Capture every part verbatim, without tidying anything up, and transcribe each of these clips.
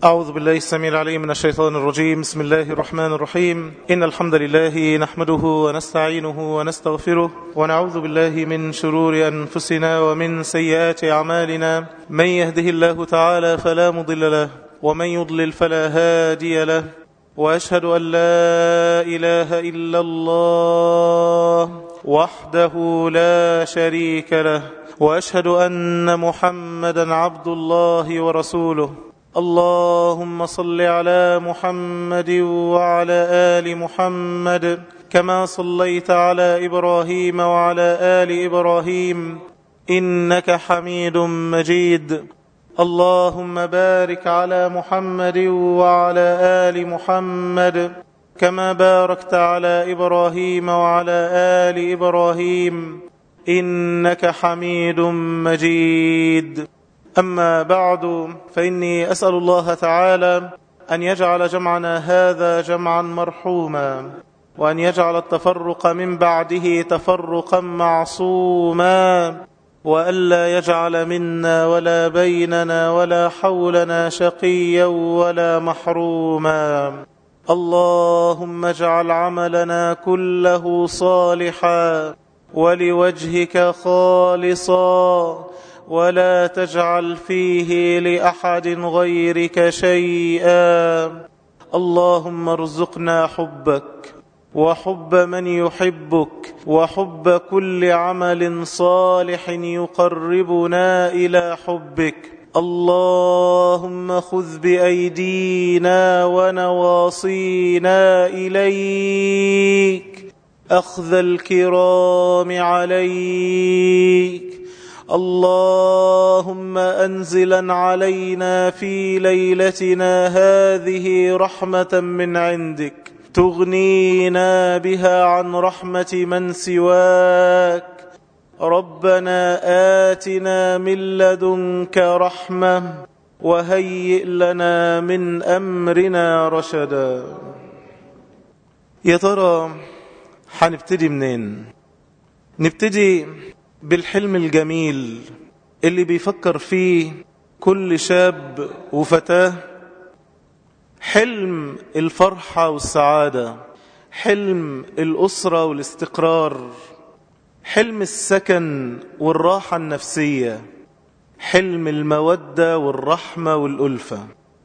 أعوذ بالله السميع العليم من الشيطان الرجيم. بسم الله الرحمن الرحيم. إن الحمد لله نحمده ونستعينه ونستغفره ونعوذ بالله من شرور أنفسنا ومن سيئات أعمالنا. من يهده الله تعالى فلا مضل له ومن يضلل فلا هادي له، وأشهد أن لا إله إلا الله وحده لا شريك له، وأشهد أن محمدا عبد الله ورسوله. اللهم صل على محمد وعلى آل محمد كما صليت على إبراهيم وعلى آل إبراهيم إنك حميد مجيد. اللهم بارك على محمد وعلى آل محمد كما باركت على إبراهيم وعلى آل إبراهيم إنك حميد مجيد. أما بعد، فإني أسأل الله تعالى أن يجعل جمعنا هذا جمعا مرحوما، وأن يجعل التفرق من بعده تفرقا معصوما، وألا يجعل منا ولا بيننا ولا حولنا شقيا ولا محروما. اللهم اجعل عملنا كله صالحا ولوجهك خالصا، ولا تجعل فيه لأحد غيرك شيئا. اللهم ارزقنا حبك وحب من يحبك وحب كل عمل صالح يقربنا إلى حبك. اللهم خذ بأيدينا ونواصينا إليك أخذ الكرام عليك. اللهم أنزلا علينا في ليلتنا هذه رحمة من عندك تغنينا بها عن رحمة من سواك. ربنا آتنا من لدنك رحمة وهيئ لنا من أمرنا رشدا. يا ترى هنبتدي منين؟ نبتدي بالحلم الجميل اللي بيفكر فيه كل شاب وفتاة، حلم الفرحة والسعادة، حلم الأسرة والاستقرار، حلم السكن والراحة النفسية، حلم المودة والرحمة والألفة.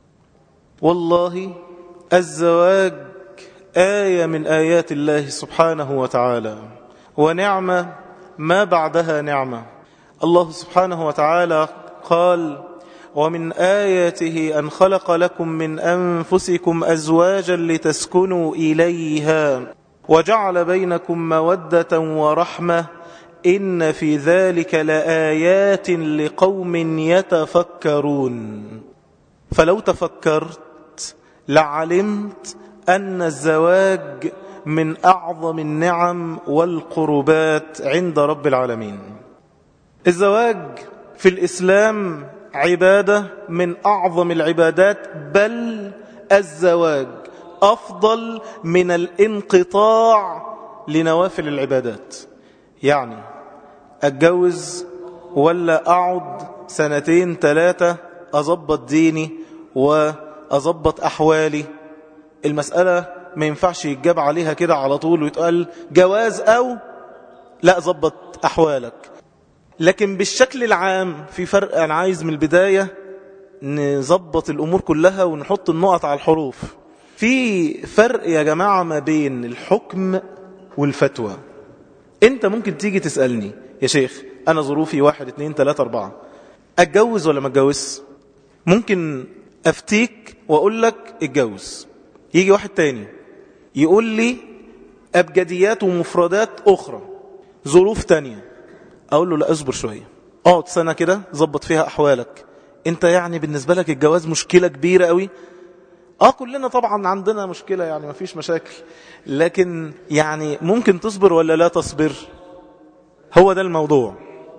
والله الزواج آية من آيات الله سبحانه وتعالى، ونعمة ما بعدها نعمة. الله سبحانه وتعالى قال: ومن آياته أن خلق لكم من أنفسكم أزواجا لتسكنوا إليها وجعل بينكم مودة ورحمة إن في ذلك لآيات لقوم يتفكرون. فلو تفكرت لعلمت أن الزواج من أعظم النعم والقربات عند رب العالمين. الزواج في الإسلام عبادة من أعظم العبادات، بل الزواج أفضل من الانقطاع لنوافل العبادات. يعني أتجوز ولا أقعد سنتين ثلاثة أضبط ديني وأضبط أحوالي؟ المسألة ما ينفعش يتجاب عليها كده على طول ويتقال جواز أو لا ضبط أحوالك. لكن بالشكل العام في فرق. أنا عايز من البداية نضبط الأمور كلها ونحط النقط على الحروف. في فرق يا جماعة ما بين الحكم والفتوى. أنت ممكن تيجي تسألني: يا شيخ أنا ظروفي واحد اتنين تلاتة أربعة، أتجوز ولا ما أتجوز؟ ممكن أفتيك وأقول لك اتجوز. يجي واحد تاني يقول لي أبجديات ومفردات أخرى، ظروف تانية، أقول له لا اصبر شوية، اقعد سنة كده ظبط فيها أحوالك. أنت يعني بالنسبة لك الجواز مشكلة كبيرة قوي؟ آه كلنا طبعا عندنا مشكلة، يعني ما فيش مشاكل، لكن يعني ممكن تصبر ولا لا تصبر؟ هو ده الموضوع.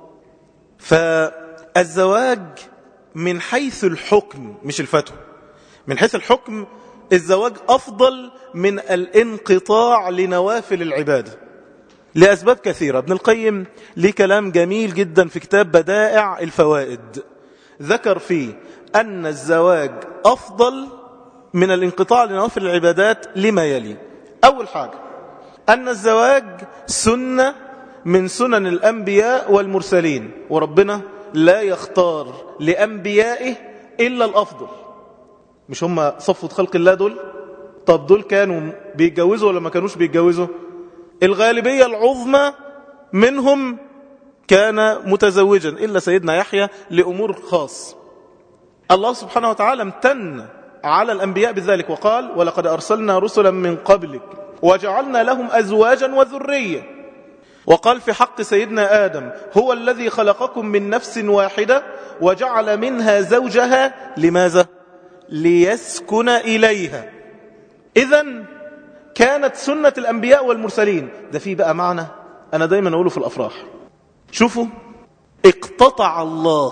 فالزواج من حيث الحكم مش الفتوى، من حيث الحكم الزواج أفضل من الانقطاع لنوافل العبادة لأسباب كثيرة. ابن القيم ليه كلام جميل جدا في كتاب بدائع الفوائد، ذكر فيه أن الزواج الأفضل من الانقطاع لنوافل العبادات لما يلي. أول حاجة أن الزواج سنة من سنن الأنبياء والمرسلين، وربنا لا يختار لأنبيائه إلا الأفضل. مش هم صفوة خلق الله دول؟ طب دول كانوا بيتجوزوا ولا ما كانوش بيتجوزوا؟ الغالبية العظمى منهم كان متزوجا إلا سيدنا يحيى لأمور خاص. الله سبحانه وتعالى امتن على الأنبياء بذلك وقال: ولقد أرسلنا رسلا من قبلك وجعلنا لهم أزواجا وذرية. وقال في حق سيدنا آدم: هو الذي خلقكم من نفس واحدة وجعل منها زوجها. لماذا؟ ليسكن إليها. إذن كانت سنة الأنبياء والمرسلين. ده فيه بقى معنى أنا دايما أقوله في الأفراح. شوفوا، اقتطع الله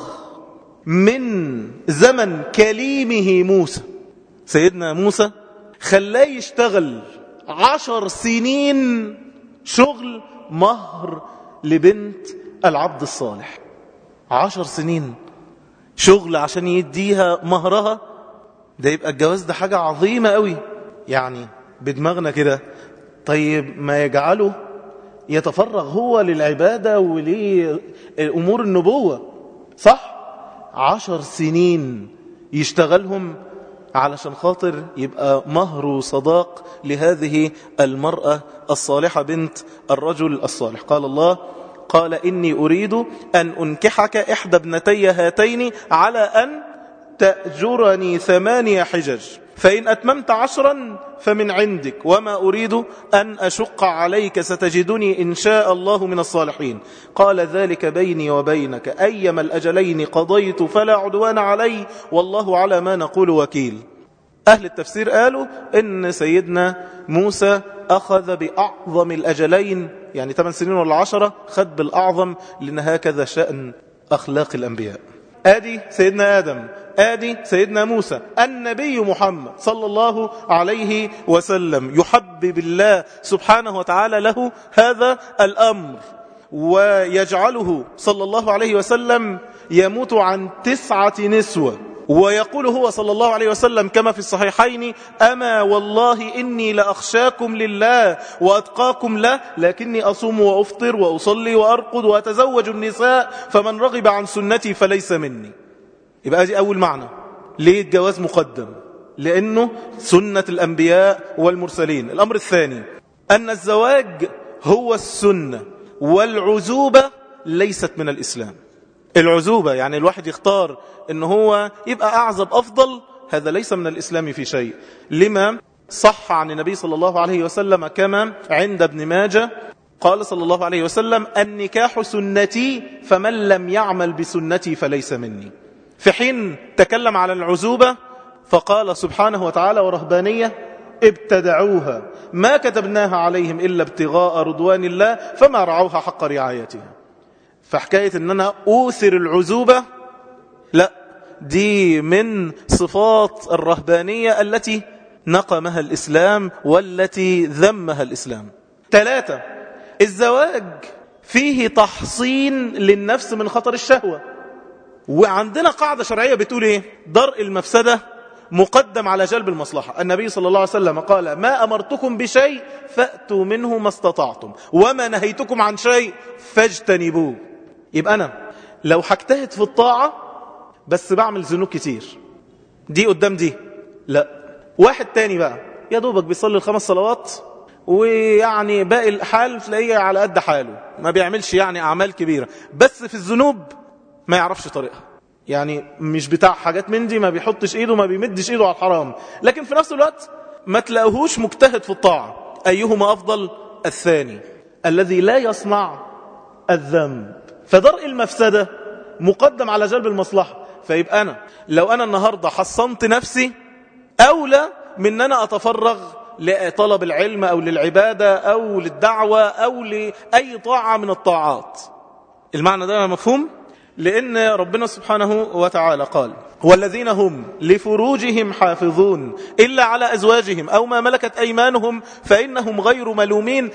من زمن كليمه موسى، سيدنا موسى، خلاه يشتغل عشر سنين شغل مهر لبنت العبد الصالح. عشر سنين شغل عشان يديها مهرها. ده يبقى الجواز ده حاجة عظيمة قوي. يعني بدماغنا كده، طيب ما يجعله يتفرغ هو للعبادة ولأمور النبوة، صح؟ عشر سنين يشتغلهم علشان خاطر يبقى مهر وصداق لهذه المرأة الصالحة بنت الرجل الصالح. قال الله: قال إني أريد أن أنكحك إحدى ابنتي هاتين على أن تأجرني ثمانية حجج فإن أتممت عشرا فمن عندك وما أريد أن أشق عليك ستجدني إن شاء الله من الصالحين. قال: ذلك بيني وبينك أيما الأجلين قضيت فلا عدوان علي والله على ما نقول وكيل. أهل التفسير قالوا إن سيدنا موسى أخذ بأعظم الأجلين، يعني ثمان سنين ولا عشرة، خد بالأعظم، لأن هكذا شأن أخلاق الأنبياء. آدي سيدنا آدم، آدي سيدنا موسى. النبي محمد صلى الله عليه وسلم يحبب الله سبحانه وتعالى له هذا الأمر، ويجعله صلى الله عليه وسلم يموت عن تسعة نسوة، ويقول هو صلى الله عليه وسلم كما في الصحيحين: أما والله إني لأخشاكم لله وأتقاكم له، لكني أصوم وأفطر وأصلي وأرقد وأتزوج النساء، فمن رغب عن سنتي فليس مني. يبقى دي أول معنى ليه الجواز مقدم، لأنه سنة الأنبياء والمرسلين. الأمر الثاني أن الزواج هو السنة، والعزوبة ليست من الإسلام. العزوبة يعني الواحد يختار إن هو يبقى أعزب أفضل، هذا ليس من الإسلام في شيء، لما صح عن النبي صلى الله عليه وسلم كما عند ابن ماجه قال صلى الله عليه وسلم: النكاح سنتي فمن لم يعمل بسنتي فليس مني. في حين تكلم على العزوبة فقال سبحانه وتعالى: ورهبانية ابتدعوها ما كتبناها عليهم إلا ابتغاء رضوان الله فما رعوها حق رعايتها. فحكاية ان انا اوثر العزوبة، لا، دي من صفات الرهبانية التي نقمها الإسلام والتي ذمها الإسلام. ثلاثة، الزواج فيه تحصين للنفس من خطر الشهوة. وعندنا قاعدة شرعية بتقول ايه؟ درء المفسدة مقدم على جلب المصلحة. النبي صلى الله عليه وسلم قال: ما أمرتكم بشيء فأتوا منه ما استطعتم وما نهيتكم عن شيء فاجتنبوه. يبقى أنا لو هجتهد في الطاعة بس بعمل ذنوب كتير، دي قدام دي لا. واحد تاني بقى يا دوبك بيصلي الخمس صلوات ويعني باقي الحال تلاقيه على قد حاله، ما بيعملش يعني أعمال كبيرة، بس في الذنوب ما يعرفش طريقها، يعني مش بتاع حاجات من دي، ما بيحطش ايده، ما بيمدش ايده على الحرام، لكن في نفس الوقت ما تلاقوهوش مجتهد في الطاعة. أيهما أفضل؟ الثاني الذي لا يصنع الذنب. فدرء المفسدة مقدم على جلب المصلحة. فيبقى أنا لو أنا النهاردة حصنت نفسي أولى من أن أنا أتفرغ لطلب العلم أو للعبادة أو للدعوة أو لأي طاعة من الطاعات. المعنى ده مفهوم؟ لأن ربنا سبحانه وتعالى قال: والذين هم لفروجهم حافظون إلا على أزواجهم أو ما ملكت أيمانهم فإنهم غير ملومين.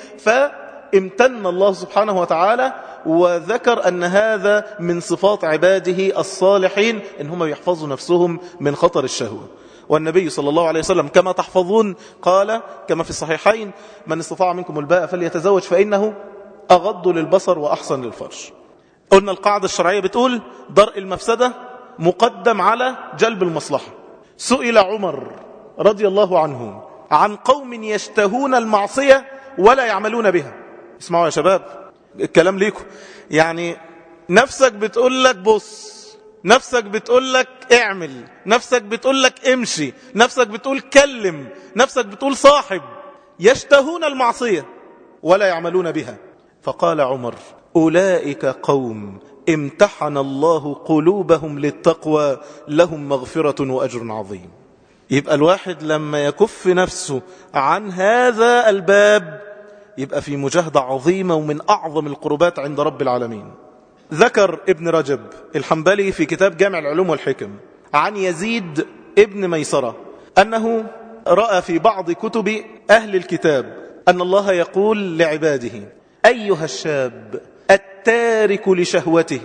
فامتن الله سبحانه وتعالى وذكر أن هذا من صفات عباده الصالحين، إن هم يحفظوا نفسهم من خطر الشهوة. والنبي صلى الله عليه وسلم كما تحفظون قال كما في الصحيحين: من استطاع منكم الباء فليتزوج فإنه أغض للبصر وأحسن للفرج. قلنا القاعدة الشرعية بتقول درء المفسدة مقدم على جلب المصلحة. سئل عمر رضي الله عنه عن قوم يشتهون المعصية ولا يعملون بها. اسمعوا يا شباب الكلام ليكم، يعني نفسك بتقول لك بص، نفسك بتقول لك اعمل، نفسك بتقول لك امشي، نفسك بتقول كلم، نفسك بتقول صاحب، يشتهون المعصية ولا يعملون بها. فقال عمر: أولئك قوم امتحن الله قلوبهم للتقوى لهم مغفرة وأجر عظيم. يبقى الواحد لما يكف نفسه عن هذا الباب يبقى في مجاهدة عظيمة ومن أعظم القربات عند رب العالمين. ذكر ابن رجب الحنبلي في كتاب جامع العلوم والحكم عن يزيد ابن ميسرة أنه رأى في بعض كتب أهل الكتاب أن الله يقول لعباده: أيها الشاب التارك لشهوته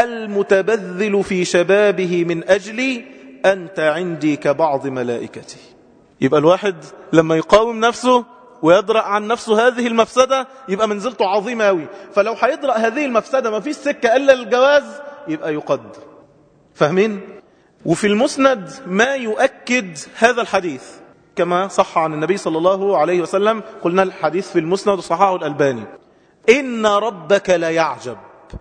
المتبذل في شبابه من أجلي أنت عندي كبعض ملائكتي. يبقى الواحد لما يقاوم نفسه ويدرأ عن نفسه هذه المفسدة يبقى منزلته عظيمة أوي. فلو هيدرأ هذه المفسدة ما فيش سكة إلا الجواز يبقى يقد. فاهمين؟ وفي المسند ما يؤكد هذا الحديث كما صح عن النبي صلى الله عليه وسلم. قلنا الحديث في المسند وصححه الألباني: إن ربك لا يعجب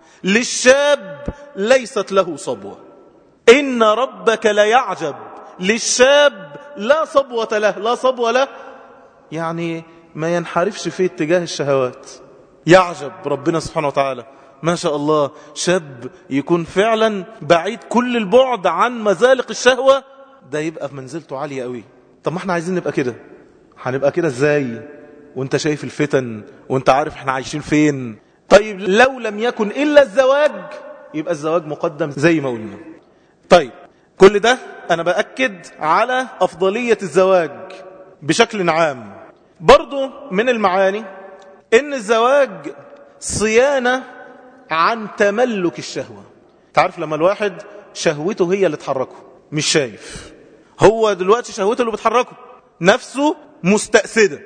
للشاب ليست له صبوة. إن ربك لا يعجب للشاب لا صبوة له. لا صبوة له يعني ما ينحرفش في اتجاه الشهوات. يعجب ربنا سبحانه وتعالى ما شاء الله شاب يكون فعلا بعيد كل البعد عن مزالق الشهوة، ده يبقى في منزلته عالية قوي. طب ما احنا عايزين نبقى كده، هنبقى كده ازاي وانت شايف الفتن وانت عارف احنا عايشين فين؟ طيب لو لم يكن إلا الزواج يبقى الزواج مقدم زي ما قلنا. طيب كل ده أنا بأكد على أفضلية الزواج بشكل عام. برضو من المعاني إن الزواج صيانة عن تملك الشهوة. تعرف لما الواحد شهوته هي اللي تحركه مش شايف، هو دلوقتي شهوته اللي بتحركه، نفسه مستأسدة،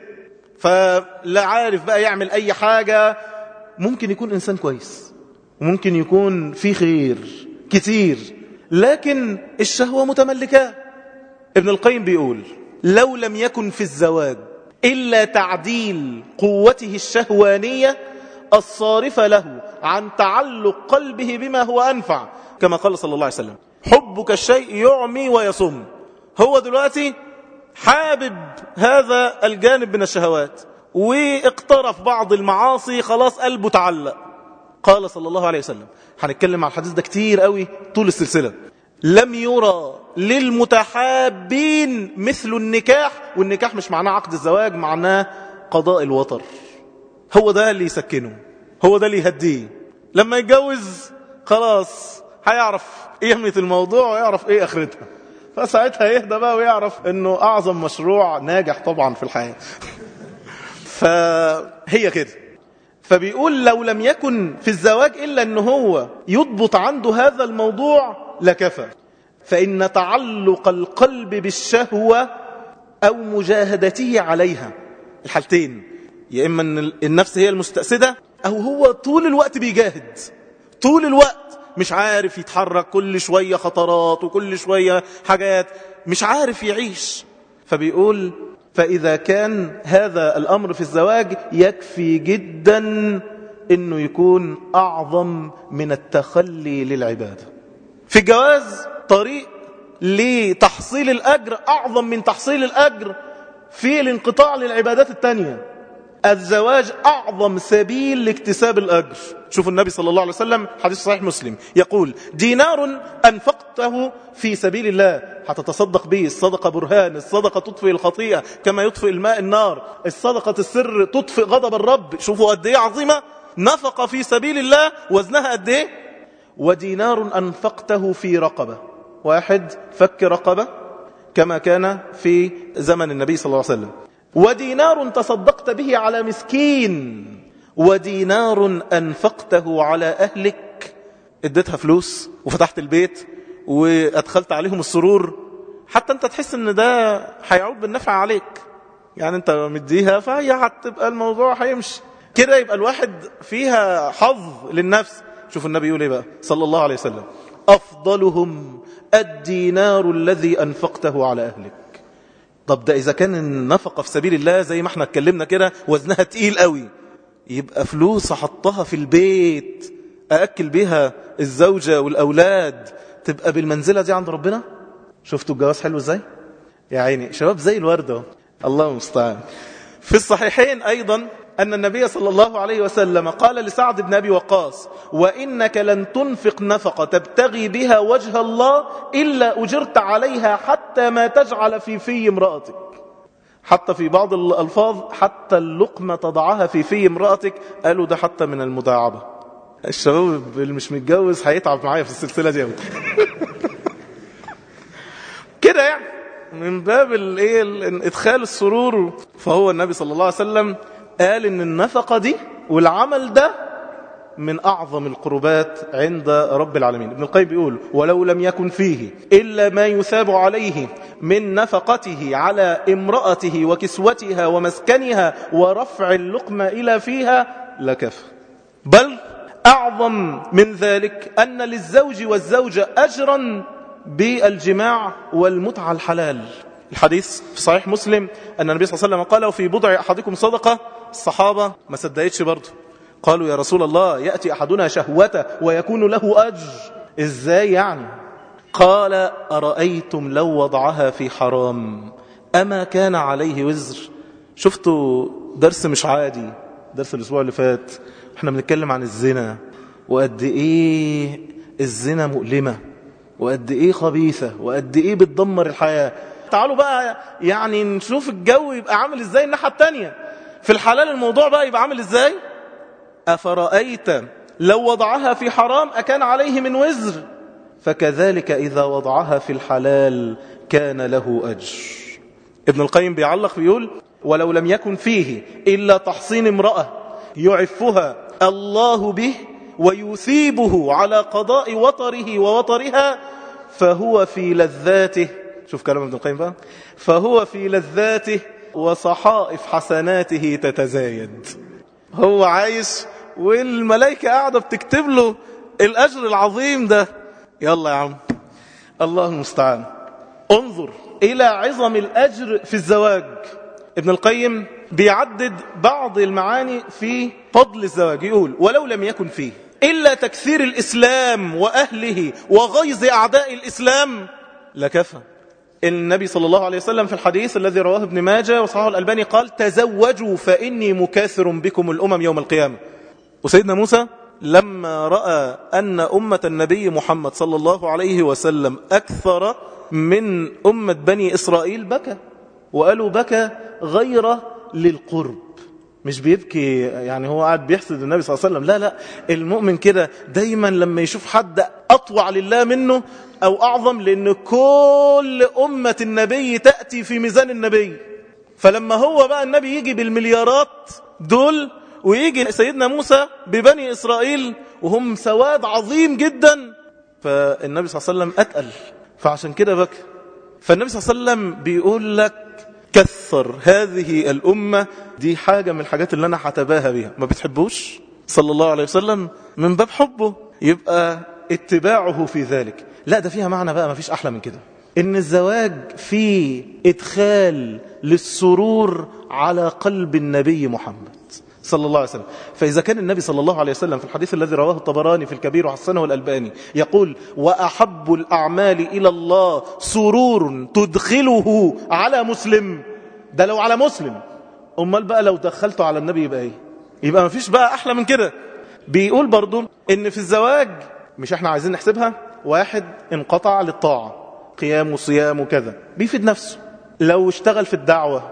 فلا عارف بقى يعمل أي حاجة. ممكن يكون إنسان كويس وممكن يكون فيه خير كتير لكن الشهوة متملكة. ابن القيم بيقول: لو لم يكن في الزواج إلا تعديل قوته الشهوانية الصارفة له عن تعلق قلبه بما هو أنفع، كما قال صلى الله عليه وسلم: حبك الشيء يعمي ويصم. هو دلوقتي حابب هذا الجانب من الشهوات واقترف بعض المعاصي، خلاص قلبه تعلق. قال صلى الله عليه وسلم، هنتكلم على الحديث ده كتير قوي طول السلسلة: لم يرى للمتحابين مثل النكاح. والنكاح مش معناه عقد الزواج، معناه قضاء الوطر. هو ده اللي يسكنه، هو ده اللي يهديه. لما يتجوز خلاص هيعرف قيمة الموضوع ويعرف ايه اخرتها، فساعتها يهدى بقى ويعرف انه اعظم مشروع ناجح طبعا في الحياة. فهي كده. فبيقول لو لم يكن في الزواج إلا أنه هو يضبط عنده هذا الموضوع لكفى. فإن تعلق القلب بالشهوة أو مجاهدته عليها، الحالتين، يا إما أن النفس هي المستأسدة أو هو طول الوقت بيجاهد، طول الوقت مش عارف يتحرك، كل شوية خطرات وكل شوية حاجات مش عارف يعيش. فبيقول فإذا كان هذا الأمر في الزواج يكفي جدا إنه يكون أعظم من التخلي للعبادة. في الجواز طريق لتحصيل الأجر أعظم من تحصيل الأجر في الانقطاع للعبادات التانية. الزواج أعظم سبيل لاكتساب الأجر. شوفوا النبي صلى الله عليه وسلم حديث صحيح مسلم يقول: دينار أنفقته في سبيل الله هتتصدق به، الصدقة برهان، الصدقة تطفئ الخطيئة كما يطفئ الماء النار، الصدقة السر تطفئ غضب الرب. شوفوا قد ايه عظيمة، نفقة في سبيل الله وزنها قد ايه. ودينار أنفقته في رقبة، واحد فك رقبة كما كان في زمن النبي صلى الله عليه وسلم. ودينار تصدقت به على مسكين. ودينار أنفقته على أهلك، اديتها فلوس وفتحت البيت وأدخلت عليهم السرور، حتى انت تحس ان ده هيعود بالنفع عليك، يعني انت مديها فهي هتبقى الموضوع هيمشي كده، يبقى الواحد فيها حظ للنفس. شوف النبي يقول ايه بقى صلى الله عليه وسلم: افضلهم الدينار الذي انفقته على اهلك. طب ده اذا كان النفقه في سبيل الله زي ما احنا اتكلمنا كده وزنها تقيل قوي، يبقى فلوس احطها في البيت ااكل بيها الزوجه والاولاد تبقى بالمنزله دي عند ربنا. شفتوا الجواز حلو ازاي؟ يا عيني شباب زي الورده، الله المستعان. في الصحيحين ايضا أن النبي صلى الله عليه وسلم قال لسعد بن أبي وقاص: وإنك لن تنفق نفقة تبتغي بها وجه الله إلا أجرت عليها حتى ما تجعل في في امرأتك. حتى في بعض الألفاظ حتى اللقمة تضعها في في امرأتك، قالوا ده حتى من المداعبة. الشباب اللي مش متجوز هيتعب معايا في السلسلة دي كده يعني من باب الايه ادخال السرور. فهو النبي صلى الله عليه وسلم قال ان النفقة دي والعمل ده من اعظم القربات عند رب العالمين. ابن القيم بيقول: ولو لم يكن فيه الا ما يثاب عليه من نفقته على امرأته وكسوتها ومسكنها ورفع اللقمة الى فيها لكفى. بل اعظم من ذلك ان للزوج والزوجة اجرا بالجماع والمتعة الحلال. الحديث في صحيح مسلم أن النبي صلى الله عليه وسلم قال: وفي بضع أحدكم صدقة. الصحابة ما صدقتش برضه، قالوا: يا رسول الله يأتي أحدنا شهوته ويكون له أجر، إزاي يعني؟ قال: أرأيتم لو وضعها في حرام أما كان عليه وزر؟ شفتوا درس مش عادي، درس الأسبوع اللي فات احنا بنتكلم عن الزنا وقد إيه الزنا مؤلمة وقد إيه خبيثة وقد إيه بتدمر الحياة. تعالوا بقى يعني نشوف الجو يبقى عامل إزاي الناحية التانية. في الحلال الموضوع بقى يبقى عامل إزاي؟ أفرأيت لو وضعها في حرام أكان عليه من وزر؟ فكذلك إذا وضعها في الحلال كان له أجر. ابن القيم بيعلق بيقول: ولو لم يكن فيه إلا تحصين امرأة يعفها الله به ويثيبه على قضاء وطره ووطرها فهو في لذاته. شوف كلام ابن القيم بقى: فهو في لذاته وصحائف حسناته تتزايد. هو عايش والملائكة قاعدة بتكتب له الأجر العظيم ده. يلا يا عم، الله المستعان. انظر إلى عظم الأجر في الزواج. ابن القيم بيعدد بعض المعاني في فضل الزواج، يقول: ولو لم يكن فيه إلا تكثير الإسلام وأهله وغيظ أعداء الإسلام لكفى. النبي صلى الله عليه وسلم في الحديث الذي رواه ابن ماجه وصححه الألباني قال: تزوجوا فإني مكاثر بكم الأمم يوم القيامة. وسيدنا موسى لما رأى أن أمة النبي محمد صلى الله عليه وسلم أكثر من أمة بني إسرائيل بكى، وقالوا بكى غير للقرب، مش بيبكي يعني هو قاعد بيحسد النبي صلى الله عليه وسلم، لا لا، المؤمن كده دايما لما يشوف حد أطوع لله منه أو أعظم، لأن كل أمة النبي تأتي في ميزان النبي. فلما هو بقى النبي يجي بالمليارات دول ويجي سيدنا موسى ببني إسرائيل وهم سواد عظيم جدا، فالنبي صلى الله عليه وسلم أتقل، فعشان كده بكى. فالنبي صلى الله عليه وسلم بيقول لك كثر هذه الأمة، دي حاجة من الحاجات اللي أنا هتباهى بيها. ما بتحبوش صلى الله عليه وسلم من باب حبه يبقى اتباعه في ذلك. لا، ده فيها معنى بقى ما فيش أحلى من كده، إن الزواج فيه إدخال للسرور على قلب النبي محمد صلى الله عليه وسلم. فإذا كان النبي صلى الله عليه وسلم في الحديث الذي رواه الطبراني في الكبير وحسنه الألباني يقول: وأحب الأعمال إلى الله سرور تدخله على مسلم. ده لو على مسلم، أمال بقى لو دخلته على النبي يبقى إيه؟ يبقى ما فيش بقى أحلى من كده. بيقول برضو إن في الزواج مش احنا عايزين نحسبها، واحد انقطع للطاعة قيام وصيام وكذا بيفيد نفسه، لو اشتغل في الدعوة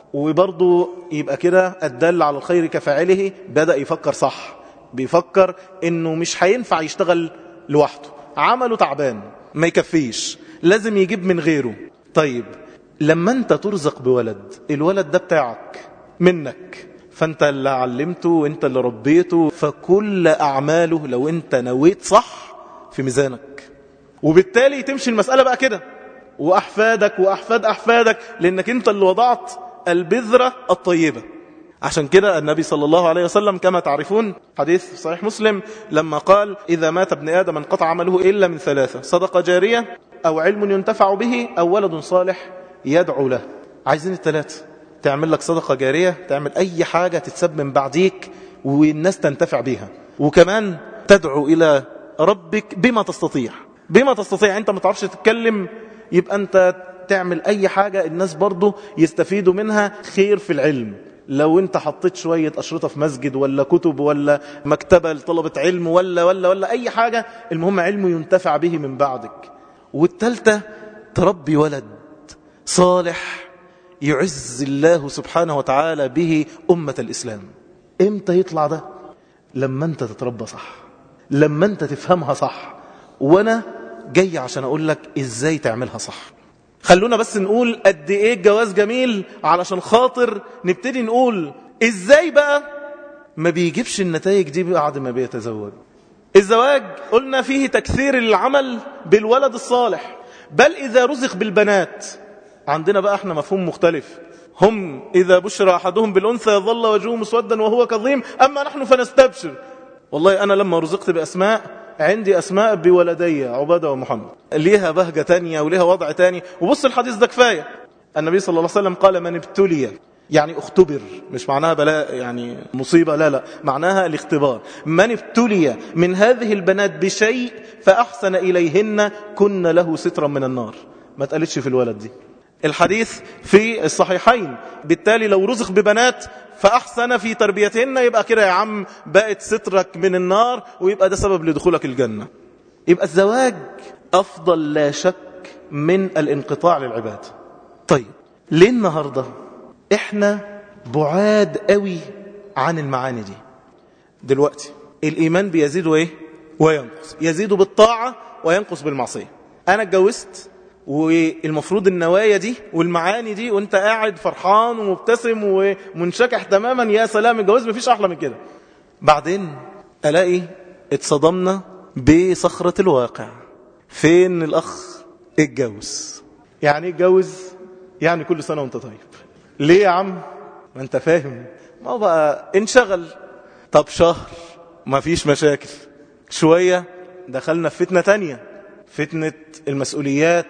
وبرضه يبقى كده الدل على الخير كفاعله، بدأ يفكر صح، بيفكر انه مش هينفع يشتغل لوحده، عمله تعبان ما يكفيش، لازم يجيب من غيره. طيب لما انت ترزق بولد، الولد ده بتاعك منك، فانت اللي علمته وانت اللي ربيته، فكل اعماله لو انت نويت صح في ميزانك، وبالتالي تمشي المسألة بقى كده. وأحفادك وأحفاد أحفادك، لأنك أنت اللي وضعت البذرة الطيبة. عشان كده النبي صلى الله عليه وسلم كما تعرفون حديث صحيح مسلم لما قال إذا مات ابن آدم انقطع عمله إلا من ثلاثة: صدقة جارية، أو علم ينتفع به، أو ولد صالح يدعو له. عايزين الثلاثة، تعمل لك صدقة جارية، تعمل أي حاجة تتسبب من بعديك والناس تنتفع بيها، وكمان تدعو إلى ربك بما تستطيع. بما تستطيع، أنت ما تعرفش تتكلم، يبقى أنت تعمل أي حاجة الناس برضو يستفيدوا منها خير في العلم. لو أنت حطيت شوية أشرطة في مسجد ولا كتب ولا مكتبة لطلبة علم ولا ولا ولا أي حاجة، المهم علم ينتفع به من بعدك. والثالثة تربي ولد صالح يعز الله سبحانه وتعالى به أمة الإسلام. إمتى يطلع ده؟ لما أنت تتربى صح، لما أنت تفهمها صح. وأنا جاي عشان أقول لك إزاي تعملها صح. خلونا بس نقول قد إيه الجواز جميل علشان خاطر نبتدي نقول إزاي بقى ما بيجيبش النتائج دي بعد ما بيتزوج. الزواج قلنا فيه تكثير العمل بالولد الصالح، بل إذا رزق بالبنات. عندنا بقى احنا مفهوم مختلف. هم إذا بشر أحدهم بالأنثى ظل وجهه مسودا وهو كظيم، أما نحن فنستبشر. والله أنا لما رزقت بأسماء، عندي أسماء بولدي عبادة ومحمد، ليها بهجة تانية وليها وضع تاني. وبص الحديث ده كفاية. النبي صلى الله عليه وسلم قال من ابتلي، يعني اختبر، مش معناها بلاء يعني مصيبة، لا لا، معناها الاختبار. من ابتلي من هذه البنات بشيء فأحسن إليهن كن له سترا من النار. ما تقلتش في الولد دي. الحديث في الصحيحين. بالتالي لو رزق ببنات فأحسن في تربيتهن، يبقى كده يا عم بقت سترك من النار، ويبقى ده سبب لدخولك الجنة. يبقى الزواج أفضل لا شك من الانقطاع للعباد. طيب ليه النهاردة احنا بعاد قوي عن المعاني دي؟ دلوقتي الإيمان بيزيد وايه وينقص، يزيد بالطاعة وينقص بالمعصية. أنا اتجوزت والمفروض النوايا دي والمعاني دي وانت قاعد فرحان ومبتسم ومنشكح تماما، يا سلام الجواز مفيش أحلى من كده. بعدين ألاقي اتصدمنا بصخرة الواقع. فين الأخ اتجوز؟ يعني اتجوز يعني كل سنة وانت طيب. ليه يا عم؟ ما انت فاهم، ما هو بقى انشغل. طب شهر مفيش مشاكل، شوية دخلنا في فتنة تانية، فتنة المسؤوليات.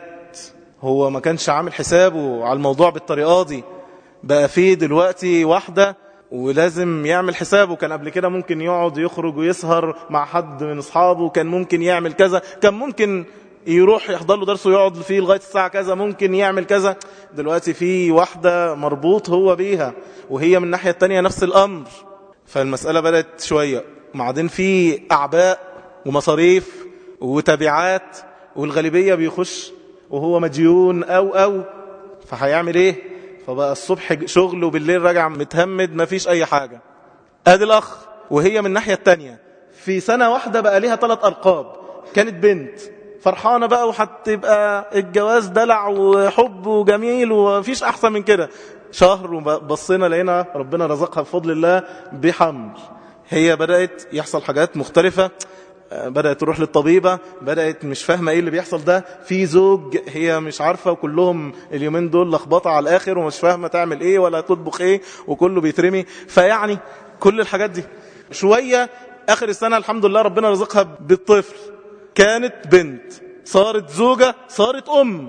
هو ما كانش عامل حسابه على الموضوع بالطريقة دي، بقى فيه دلوقتي واحدة ولازم يعمل حسابه. كان قبل كده ممكن يقعد يخرج ويسهر مع حد من أصحابه، كان ممكن يعمل كذا، كان ممكن يروح يحضر له درس ويقعد فيه لغاية الساعة كذا، ممكن يعمل كذا. دلوقتي في واحدة مربوط هو بيها، وهي من الناحية التانية نفس الأمر. فالمسألة بدأت شوية. بعدين في أعباء ومصاريف وتبعات، والغالبية بيخش وهو مديون أو أو فهيعمل إيه؟ فبقى الصبح شغل وبالليل راجع متهمد، ما فيش أي حاجة. أدي الأخ. وهي من الناحية التانية في سنة واحدة بقى ليها ثلاث ألقاب. كانت بنت فرحانة بقى، وهتبقى الجواز دلع وحب وجميل ومفيش أحسن من كده. شهر وبصينا لقينا ربنا رزقها بفضل الله بحمل. هي بدأت يحصل حاجات مختلفة، بدأت تروح للطبيبة، بدأت مش فاهمة ايه اللي بيحصل ده. في زوج هي مش عارفة، وكلهم اليومين دول لخبطة على الآخر ومش فاهمة تعمل ايه ولا تطبخ ايه، وكله بيترمي. فيعني كل الحاجات دي شوية. آخر السنة الحمد لله ربنا رزقها بالطفل. كانت بنت، صارت زوجة، صارت أم.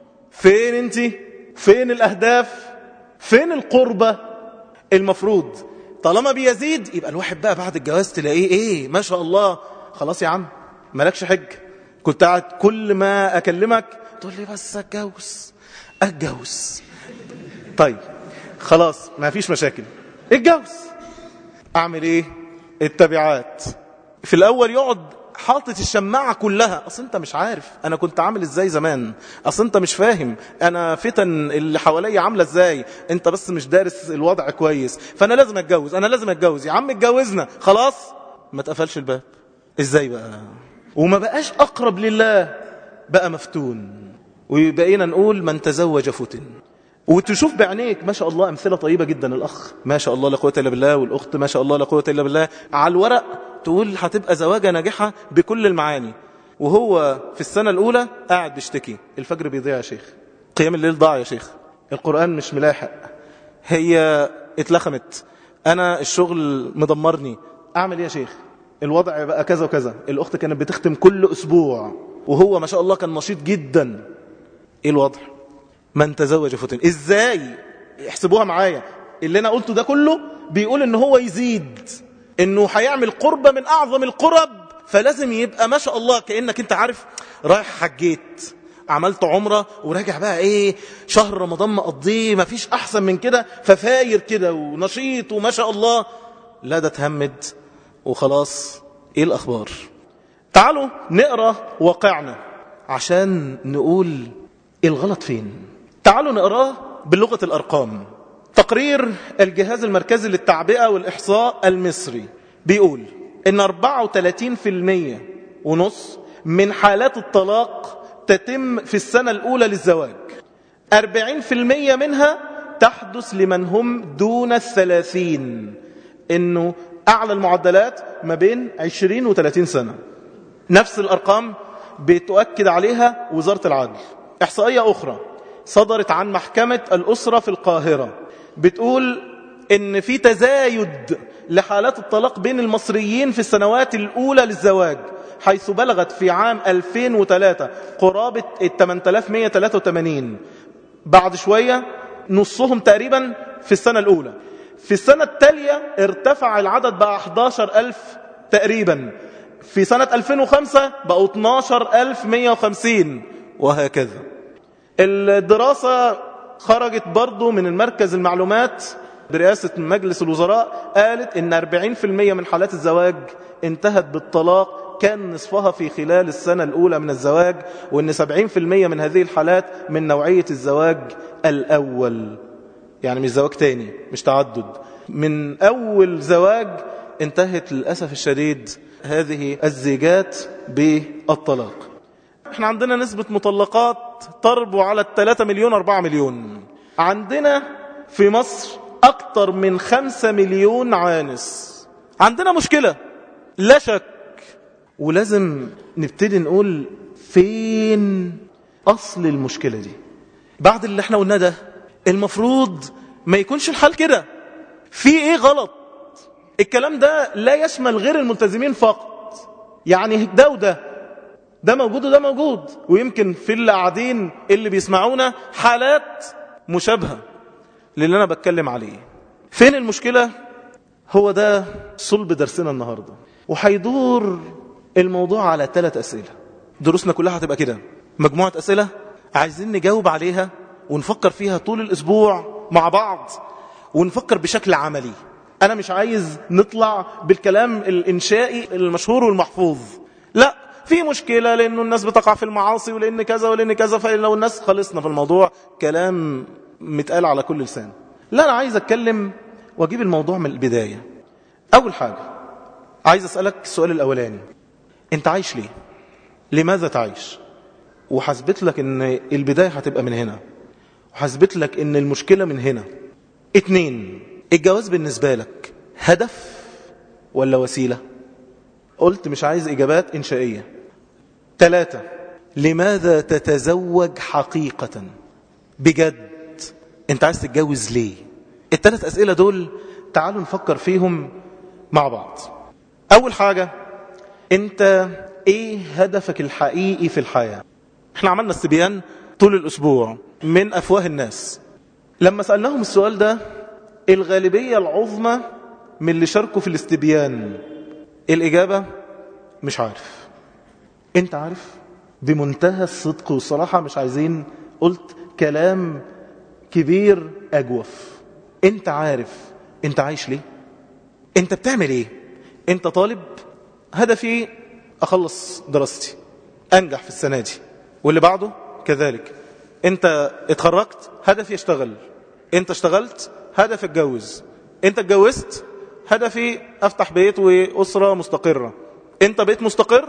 فين انتي؟ فين الأهداف؟ فين القربة؟ المفروض طالما بيزيد يبقى الواحد بقى بعد الجواز تلاقيه ايه ما شاء الله. خلاص يا عم مالكش حج. كنت قاعد كل ما أكلمك تقول لي بس اتجوز اتجوز. طيب خلاص ما فيش مشاكل، اتجوز. أعمل ايه؟ التبعات. في الأول يقعد حاطط الشماعة كلها. أصل أنت مش عارف أنا كنت عامل إزاي زمان، أصل أنت مش فاهم أنا فتن اللي حوالي عاملة إزاي، أنت بس مش دارس الوضع كويس، فأنا لازم أتجوز أنا لازم أتجوز. يا عم اتجوزنا خلاص، ما تقفلش الباب. إزاي بقى؟ وما بقاش أقرب لله، بقى مفتون. وبقينا نقول من تزوج فتن. وتشوف بعينيك ما شاء الله أمثلة طيبة جدا. الأخ ما شاء الله لا قوة إلا بالله، والأخت ما شاء الله لا قوة إلا بالله. على الورق تقول هتبقى زواجة ناجحة بكل المعاني. وهو في السنة الأولى قاعد بيشتكي الفجر بيضيع يا شيخ، قيام الليل ضاع يا شيخ، القرآن مش ملاحق، هي اتلخمت، أنا الشغل مدمرني، أعمل إيه يا شيخ؟ الوضع بقى كذا وكذا. الأخت كانت بتختم كل أسبوع وهو ما شاء الله كان نشيط جدا. إيه الوضع؟ من تزوج فتن. إزاي؟ يحسبوها معايا. اللي أنا قلته ده كله بيقول إن هو يزيد، إنه هيعمل قربة من أعظم القرب، فلازم يبقى ما شاء الله كأنك أنت عارف رايح حجيت، عملت عمرة وراجع بقى ايه شهر رمضان مقضيه، ما فيش احسن من كده، ففاير كده ونشيط وما شاء الله. لا ده تهمد وخلاص. ايه الاخبار؟ تعالوا نقرأ واقعنا عشان نقول الغلط فين. تعالوا نقرأ بلغة الارقام. تقرير الجهاز المركزي للتعبئة والاحصاء المصري بيقول ان أربعة وثلاثين بالمئة ونص من حالات الطلاق تتم في السنة الأولى للزواج. أربعين بالمئة منها تحدث لمن هم دون الثلاثين، إنه أعلى المعدلات ما بين عشرين وثلاثين سنة. نفس الأرقام بتؤكد عليها وزارة العدل. إحصائية أخرى صدرت عن محكمة الأسرة في القاهرة بتقول إن في تزايد لحالات الطلاق بين المصريين في السنوات الأولى للزواج، حيث بلغت في عام ألفين وثلاثة قرابة ثمانية آلاف ومئة وثلاثة وثمانين. بعد شوية نصهم تقريبا في السنة الأولى. في السنة التالية ارتفع العدد بقى أحد عشر ألف تقريبا. في سنة ألفين وخمسة بقوا اثنا عشر ألف ومئة وخمسين، وهكذا. الدراسة خرجت برضو من المركز المعلومات برئاسة مجلس الوزراء، قالت إن أربعين بالمئة من حالات الزواج انتهت بالطلاق كان نصفها في خلال السنة الأولى من الزواج، وإن سبعين بالمئة من هذه الحالات من نوعية الزواج الأول، يعني مش زواج تاني، مش تعدد، من أول زواج انتهت للأسف الشديد هذه الزيجات بالطلاق. احنا عندنا نسبة مطلقات تربو على الثلاثة مليون أربعة مليون. عندنا في مصر أكتر من خمسة مليون عانس. عندنا مشكلة لا شك، ولازم نبتدي نقول فين أصل المشكلة دي. بعد اللي احنا قلنا ده المفروض ما يكونش الحال كده. في ايه غلط؟ الكلام ده لا يشمل غير الملتزمين فقط، يعني ده وده، ده موجود وده موجود، ويمكن في اللي قاعدين اللي بيسمعونا حالات مشابهة للي أنا بتكلم عليه. فين المشكلة؟ هو ده صلب درسنا النهاردة، وحيدور الموضوع على ثلاث أسئلة. دروسنا كلها هتبقى كده، مجموعة أسئلة عايزين نجاوب عليها ونفكر فيها طول الأسبوع مع بعض، ونفكر بشكل عملي. أنا مش عايز نطلع بالكلام الإنشائي المشهور والمحفوظ، لا، في مشكلة لأنه الناس بتقع في المعاصي ولأن كذا ولأن كذا، فلو الناس خلصنا في الموضوع كلام متقال على كل لسان. لا، أنا عايز أتكلم وأجيب الموضوع من البداية. أول حاجة عايز أسألك السؤال الأولاني، أنت عايش ليه؟ لماذا تعيش؟ وحسبت لك أن البداية هتبقى من هنا، وحسبت لك أن المشكلة من هنا. اتنين، الجواز بالنسبة لك هدف ولا وسيلة؟ قلت مش عايز إجابات إنشائية. ثلاثة، لماذا تتزوج حقيقة بجد؟ أنت عايز تتجوز ليه؟ الثلاث أسئلة دول تعالوا نفكر فيهم مع بعض. أول حاجة، أنت إيه هدفك الحقيقي في الحياة؟ احنا عملنا استبيان طول الأسبوع من أفواه الناس. لما سألناهم السؤال ده الغالبية العظمى من اللي شاركوا في الاستبيان الإجابة مش عارف. أنت عارف؟ بمنتهى الصدق والصراحة، مش عايزين قلت كلام كبير أجوف. أنت عارف أنت عايش ليه؟ أنت بتعمل إيه؟ أنت طالب، هدفي أخلص دراستي، أنجح في السنة دي، واللي بعده كذلك. أنت اتخرجت، هدفي أشتغل. أنت اشتغلت، هدفي أتجوز. أنت اتجوزت، هدفي أفتح بيت وأسرة مستقرة. أنت بيت مستقر،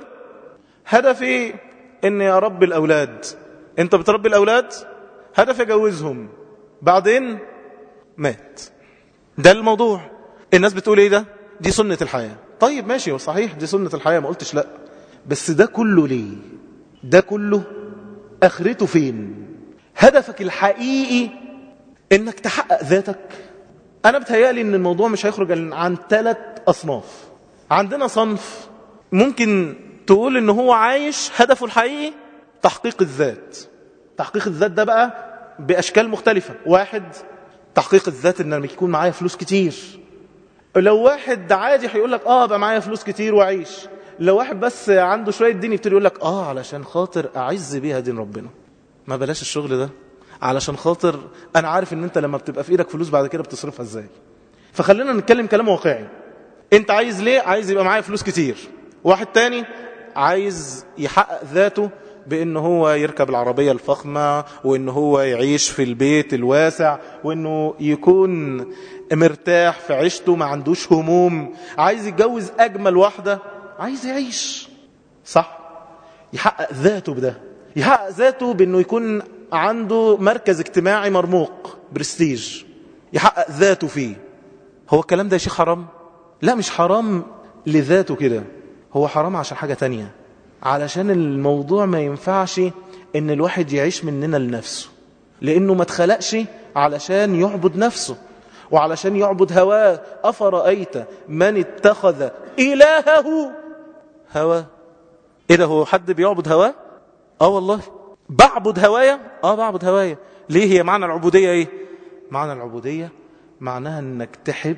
هدفي أني أربي الأولاد. أنت بتربي الأولاد، هدفي أجوزهم، بعدين مات. ده الموضوع. الناس بتقول إيه ده؟ دي سنة الحياة. طيب ماشي، وصحيح دي سنة الحياة، ما قلتش لا، بس ده كله ليه؟ ده كله اخرته فين؟ هدفك الحقيقي انك تحقق ذاتك. انا بتهيألي ان الموضوع مش هيخرج عن ثلاث اصناف. عندنا صنف ممكن تقول ان هو عايش هدفه الحقيقي تحقيق الذات. تحقيق الذات ده بقى باشكال مختلفة. واحد تحقيق الذات ان لما يكون معايا فلوس كتير. لو واحد عادي هيقول لك اه بقى معايا فلوس كتير واعيش. لو واحد بس عنده شوية دين يبتدي يقول لك اه علشان خاطر اعز بيها دين ربنا. ما بلاش الشغل ده، علشان خاطر انا عارف ان انت لما بتبقى في ايدك فلوس بعد كده بتصرفها ازاي. فخلينا نتكلم كلام واقعي. انت عايز ليه؟ عايز يبقى معايا فلوس كتير. واحد تاني عايز يحقق ذاته بأنه هو يركب العربية الفخمة، وأنه هو يعيش في البيت الواسع، وأنه يكون مرتاح في عيشته ما عندوش هموم. عايز يتجوز أجمل واحدة، عايز يعيش صح، يحقق ذاته بده. يحقق ذاته بأنه يكون عنده مركز اجتماعي مرموق برستيج، يحقق ذاته فيه. هو الكلام ده يا شيخ حرام؟ لا مش حرام لذاته كده، هو حرام عشان حاجة تانية. علشان الموضوع ما ينفعش ان الواحد يعيش مننا لنفسه، لانه ما اتخلقش علشان يعبد نفسه وعلشان يعبد هواه. أفرأيت من اتخذ إلهه هواه. ايه ده، هو حد بيعبد هواه؟ اه والله بعبد هوايا. اه بعبد هوايا. ليه؟ هي معنى العبودية ايه؟ معنى العبودية معناها انك تحب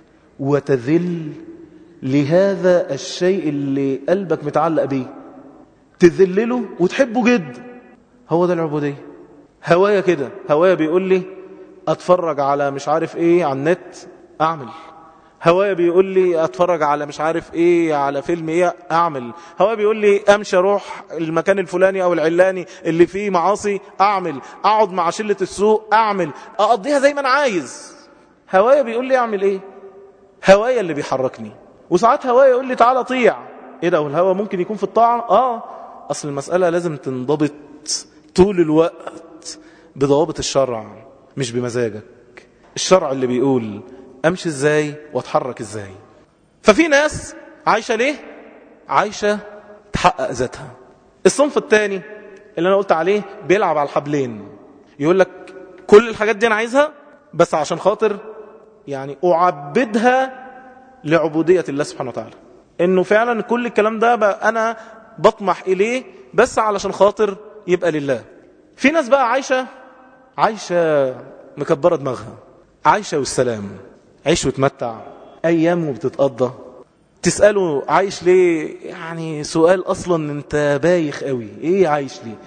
وتذل لهذا الشيء اللي قلبك متعلق بيه، تذلله وتحبه جدا. هو ده العبودية. هوايا كده، هوايا بيقول لي اتفرج على مش عارف ايه على النت اعمل. هوايا بيقول لي اتفرج على مش عارف ايه على فيلم ايه اعمل. هوايا بيقول لي امشي اروح المكان الفلاني او العلاني اللي فيه معاصي اعمل. اقعد مع شلة السوق اعمل. اقضيها زي ما انا عايز. هوايا بيقول لي اعمل ايه. هوايا اللي بيحركني. وساعات هوايا يقول لي تعالى طيع. ايه ده، والهوا ممكن يكون في الطاعة؟ اه اصل المسألة لازم تنضبط طول الوقت بضوابط الشرع مش بمزاجك. الشرع اللي بيقول امشي ازاي واتحرك ازاي. ففي ناس عايشة ليه؟ عايشة تحقق ذاتها. الصنف الثاني اللي انا قلت عليه بيلعب على الحبلين. يقول لك كل الحاجات دي انا عايزها بس عشان خاطر يعني اعبدها لعبودية الله سبحانه وتعالى. انه فعلا كل الكلام ده بقى انا بطمح اليه بس علشان خاطر يبقى لله. في ناس بقى عايشة عايشة مكبرة دماغها، عايشة والسلام، عيش وتمتع، ايام وبتتقضى. تسأله عايش ليه؟ يعني سؤال اصلا انت بايخ قوي. ايه عايش ليه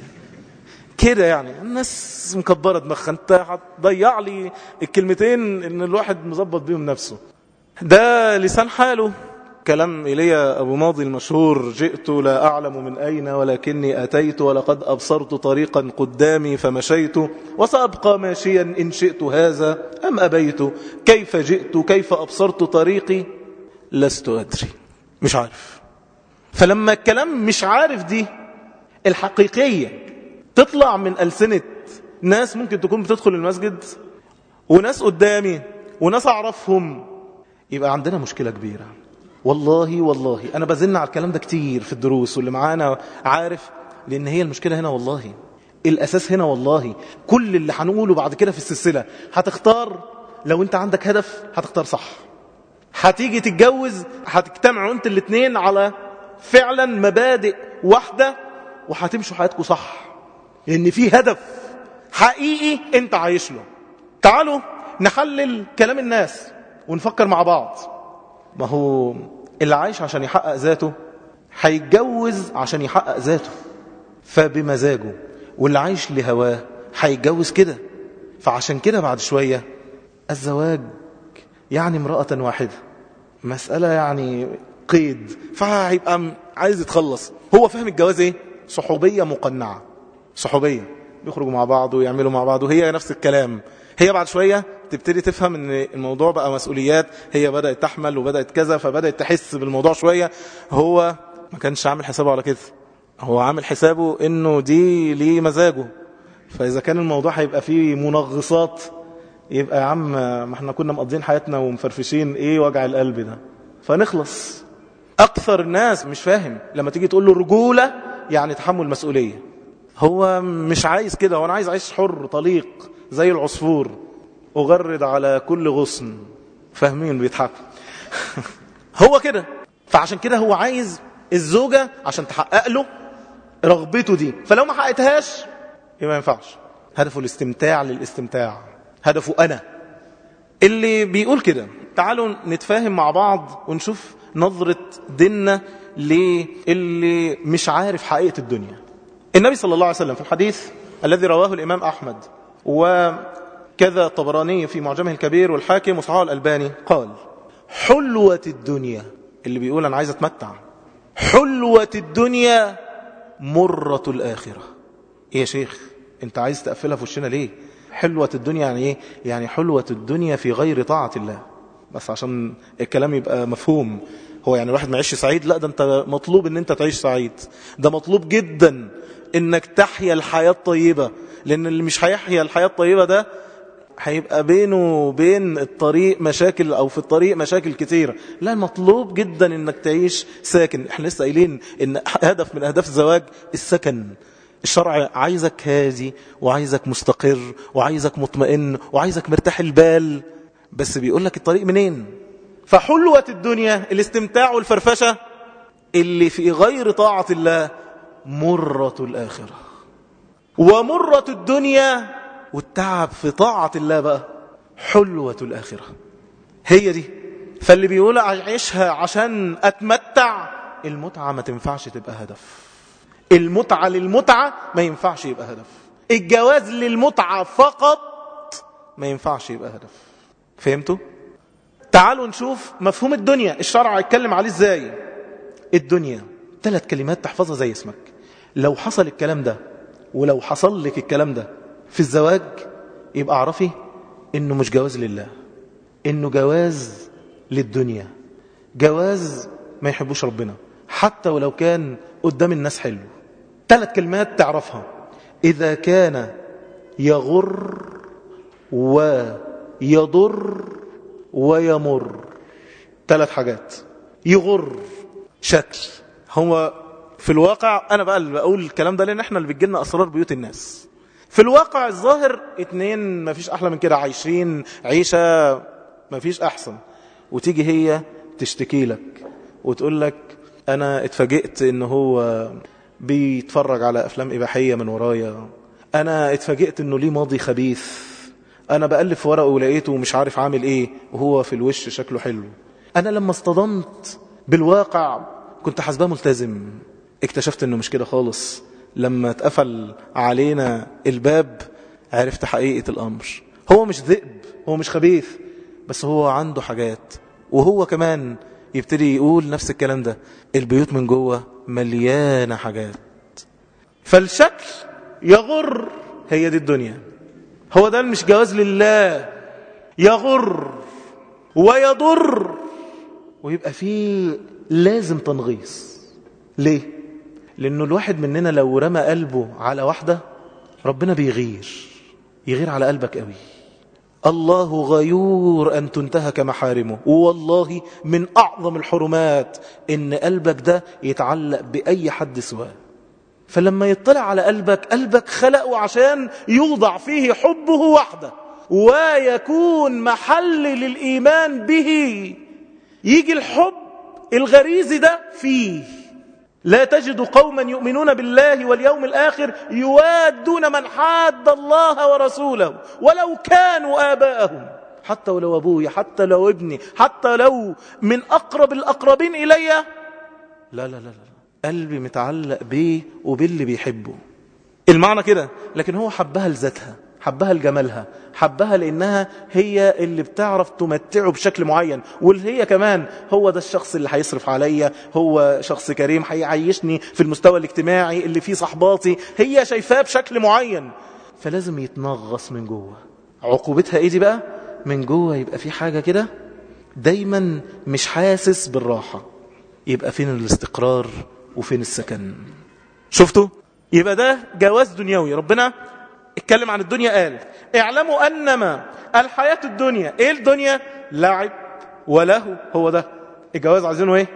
كده؟ يعني الناس مكبرة دماغها. انت هتضيع لي الكلمتين ان الواحد مظبط بيهم نفسه. ده لسان حاله. كلام إيليا أبو ماضي المشهور: جئت لا أعلم من أين ولكني أتيت ولقد أبصرت طريقا قدامي فمشيت وسأبقى ماشيا إن شئت هذا أم أبيت. كيف جئت كيف أبصرت طريقي لست أدري. مش عارف. فلما الكلام مش عارف دي الحقيقية تطلع من ألسنة ناس ممكن تكون بتدخل المسجد وناس قدامي وناس أعرفهم، يبقى عندنا مشكلة كبيرة. والله والله أنا بزن على الكلام ده كتير في الدروس واللي معانا عارف، لأن هي المشكلة هنا والله. الأساس هنا والله. كل اللي هنقوله بعد كده في السلسلة هتختار. لو أنت عندك هدف هتختار صح. هتيجي تتجوز هتجتمعوا أنت الاتنين على فعلا مبادئ واحدة وهتمشوا حياتكم صح، لأن في هدف حقيقي أنت عايش له. تعالوا نحلل كلام الناس ونفكر مع بعض. ما هو اللي عايش عشان يحقق ذاته هيتجوز عشان يحقق ذاته فبمزاجه، واللي عايش لهواه هيتجوز كده. فعشان كده بعد شوية الزواج يعني امرأة واحدة، مسألة يعني قيد، فهيبقى عايز يتخلص. هو فاهم الجواز ايه؟ صحوبية مقنعة، صحوبية بيخرجوا مع بعض ويعملوا مع بعض، وهي نفس الكلام. هي بعد شوية تبتدي تفهم ان الموضوع بقى مسؤوليات، هي بدأت تحمل وبدأت كذا، فبدأت تحس بالموضوع شوية. هو ما كانش عامل حسابه على كده، هو عامل حسابه انه دي ليه مزاجه. فإذا كان الموضوع هيبقى فيه منغصات، يبقى يا عم ما احنا كنا مقضين حياتنا ومفرفشين، ايه وجع القلب ده؟ فنخلص. أكثر الناس مش فاهم لما تيجي تقول له رجولة يعني تحمل مسؤولية. هو مش عايز كده، هو أنا عايز أعيش حر طليق زي العصفور أغرد على كل غصن. فاهمين بيضحكوا؟ هو كده. فعشان كده هو عايز الزوجة عشان تحقق له رغبته دي، فلو ما حققتهاش يبقى ما ينفعش. هدفه الاستمتاع للاستمتاع، هدفه أنا اللي بيقول كده. تعالوا نتفاهم مع بعض ونشوف نظرة ديننا للي مش عارف حقيقة الدنيا. النبي صلى الله عليه وسلم في الحديث الذي رواه الإمام أحمد وكذا الطبراني في معجمه الكبير والحاكم وصححه الألباني قال: حلوة الدنيا، اللي بيقول أنا عايز أتمتع، حلوة الدنيا مرة الآخرة. إيه يا شيخ أنت عايز تقفلها في وشنا ليه؟ حلوة الدنيا يعني إيه؟ يعني حلوة الدنيا في غير طاعة الله، بس عشان الكلام يبقى مفهوم. هو يعني الواحد ما يعيش سعيد؟ لا، ده أنت مطلوب أن أنت تعيش سعيد، ده مطلوب جدا أنك تحيا الحياة الطيبة، لأن اللي مش هيحيا الحياة الطيبة ده هيبقى بينه وبين الطريق مشاكل، أو في الطريق مشاكل كتيرة. لا، مطلوب جدا أنك تعيش ساكن. احنا لسه قايلين أن هدف من أهداف الزواج السكن. الشرع عايزك هادي وعايزك مستقر وعايزك مطمئن وعايزك مرتاح البال، بس بيقول لك الطريق منين. فحلوة الدنيا الاستمتاع والفرفشة اللي في غير طاعة الله مرة الآخرة، ومرة الدنيا والتعب في طاعة الله بقى حلوة الآخرة. هي دي. فاللي بيقول أعيشها عشان أتمتع، المتعة ما تنفعش تبقى هدف. المتعة للمتعة ما ينفعش يبقى هدف. الجواز للمتعة فقط ما ينفعش يبقى هدف. فهمتوا؟ تعالوا نشوف مفهوم الدنيا الشرع يتكلم عليه ازاي. الدنيا ثلاث كلمات تحفظها زي اسمك. لو حصل الكلام ده ولو حصل لك الكلام ده في الزواج، يبقى اعرفي انه مش جواز لله، انه جواز للدنيا، جواز ما يحبوش ربنا حتى ولو كان قدام الناس حلو. ثلاث كلمات تعرفها: إذا كان يغر ويضر ويمر. ثلاث حاجات. يغر شكل، هو في الواقع أنا بقى اللي بقول الكلام ده لأن احنا اللي بتجيلنا أسرار بيوت الناس. في الواقع الظاهر اتنين ما فيش أحلى من كده، عايشين عيشة ما فيش أحسن، وتيجي هي تشتكي لك وتقول لك أنا اتفاجئت إن هو بيتفرج على أفلام إباحية من ورايا، أنا اتفاجئت إنه ليه ماضي خبيث، أنا بألف ورقه ولقيته مش عارف عامل إيه وهو في الوش شكله حلو. أنا لما اصطدمت بالواقع كنت حسباه ملتزم، اكتشفت إنه مش كده خالص. لما اتقفل علينا الباب عرفت حقيقة الأمر. هو مش ذئب، هو مش خبيث، بس هو عنده حاجات. وهو كمان يبتدي يقول نفس الكلام ده. البيوت من جوه مليانة حاجات. فالشكل يغر، هي دي الدنيا. هو ده مش جواز لله. يغر ويضر ويبقى فيه لازم تنغيص. ليه؟ لأنه الواحد مننا لو رمى قلبه على واحدة ربنا بيغير، يغير على قلبك قوي. الله غيور أن تنتهك محارمه، والله من أعظم الحرمات إن قلبك ده يتعلق بأي حد سواه. فلما يطلع على قلبك، قلبك خلقه عشان يوضع فيه حبه وحده ويكون محل للإيمان به. يجي الحب الغريزي ده فيه. لا تجد قوما يؤمنون بالله واليوم الآخر يوادون من حاد الله ورسوله ولو كانوا آباءهم، حتى ولو أبوي، حتى لو ابني، حتى لو من أقرب الأقربين إلي. لا لا لا لا، قلبي متعلق بيه وباللي بيحبه. المعنى كده. لكن هو حبها لذاتها، حبها لجمالها، حبها لأنها هي اللي بتعرف تمتعه بشكل معين، واللي هي كمان هو ده الشخص اللي هيصرف عليا، هو شخص كريم هيعيشني في المستوى الاجتماعي اللي فيه صحباتي. هي شايفاه بشكل معين، فلازم يتنغص من جوه. عقوبتها ايه دي بقى؟ من جوه يبقى في حاجة كده دايما مش حاسس بالراحة. يبقى فين الاستقرار وفين السكن؟ شفتوا؟ يبقى ده جواز دنيوي. ربنا اتكلم عن الدنيا قال: اعلموا أنما الحياة الدنيا. ايه الدنيا؟ لعب وله. هو ده الجواز. عايزينه ايه؟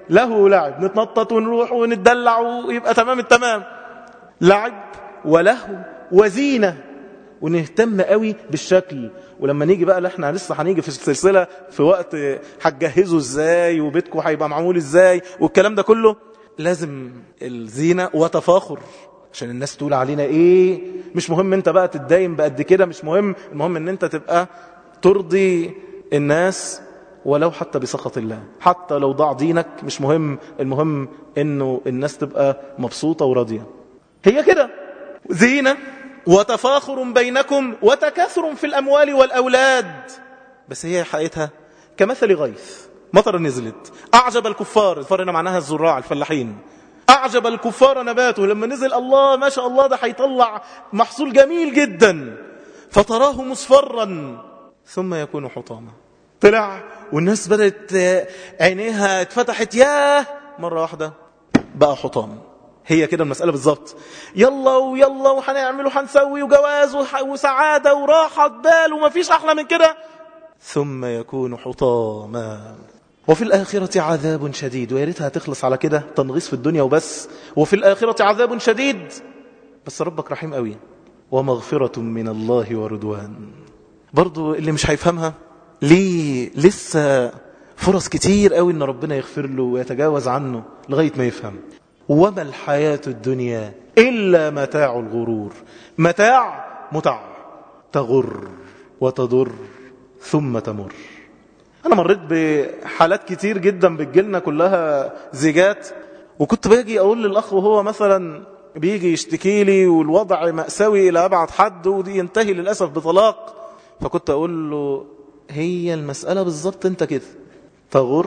له لعب، نتنطط ونروح ونتدلع ويبقى تمام التمام. لعب وله وزينة، ونهتم قوي بالشكل. ولما نيجي بقى، احنا لسه هنيجي في السلسلة في وقت هتجهزوا ازاي وبيتكم هيبقى معمول ازاي والكلام ده كله، لازم الزينة وتفاخر عشان الناس تقول علينا ايه. مش مهم انت بقى تتداين بقد كده، مش مهم، المهم ان انت تبقى ترضي الناس ولو حتى بسخط الله، حتى لو ضاع دينك مش مهم، المهم انه الناس تبقى مبسوطة وراضية. هي كده زينة وتفاخر بينكم وتكاثر في الأموال والأولاد. بس هي حقيقتها كمثل غيث، مطر نزلت أعجب الكفار، الفار هنا معناها الزراع الفلاحين، أعجب الكفار نباته، لما نزل الله ما شاء الله ده هيطلع محصول جميل جدا، فتراه مصفرا ثم يكون حطاما. طلع والناس بدأت عينيها اتفتحت، ياه مرة واحدة بقى حطام. هي كده المسألة بالظبط، يلا ويلا وحنعمل وحنسوي وجواز وسعادة وراحة بال وما فيش أحلى من كده، ثم يكون حطاما. وفي الآخرة عذاب شديد، ويا ريتها تخلص على كده، تنغيص في الدنيا وبس. وفي الآخرة عذاب شديد، بس ربك رحيم قوي، ومغفرة من الله ورضوان. برضو اللي مش هيفهمها ليه لسه فرص كتير قوي ان ربنا يغفر له ويتجاوز عنه لغاية ما يفهم. وما الحياة الدنيا إلا متاع الغرور. متاع متع تغر وتضر ثم تمر. أنا مريت بحالات كتير جدا بتجيلنا كلها زيجات، وكنت باجي أقول للأخ وهو مثلا بيجي يشتكي لي والوضع مأساوي إلى أبعد حد ودي ينتهي للأسف بطلاق، فكنت أقول له هي المسألة بالظبط انت كده، تغر،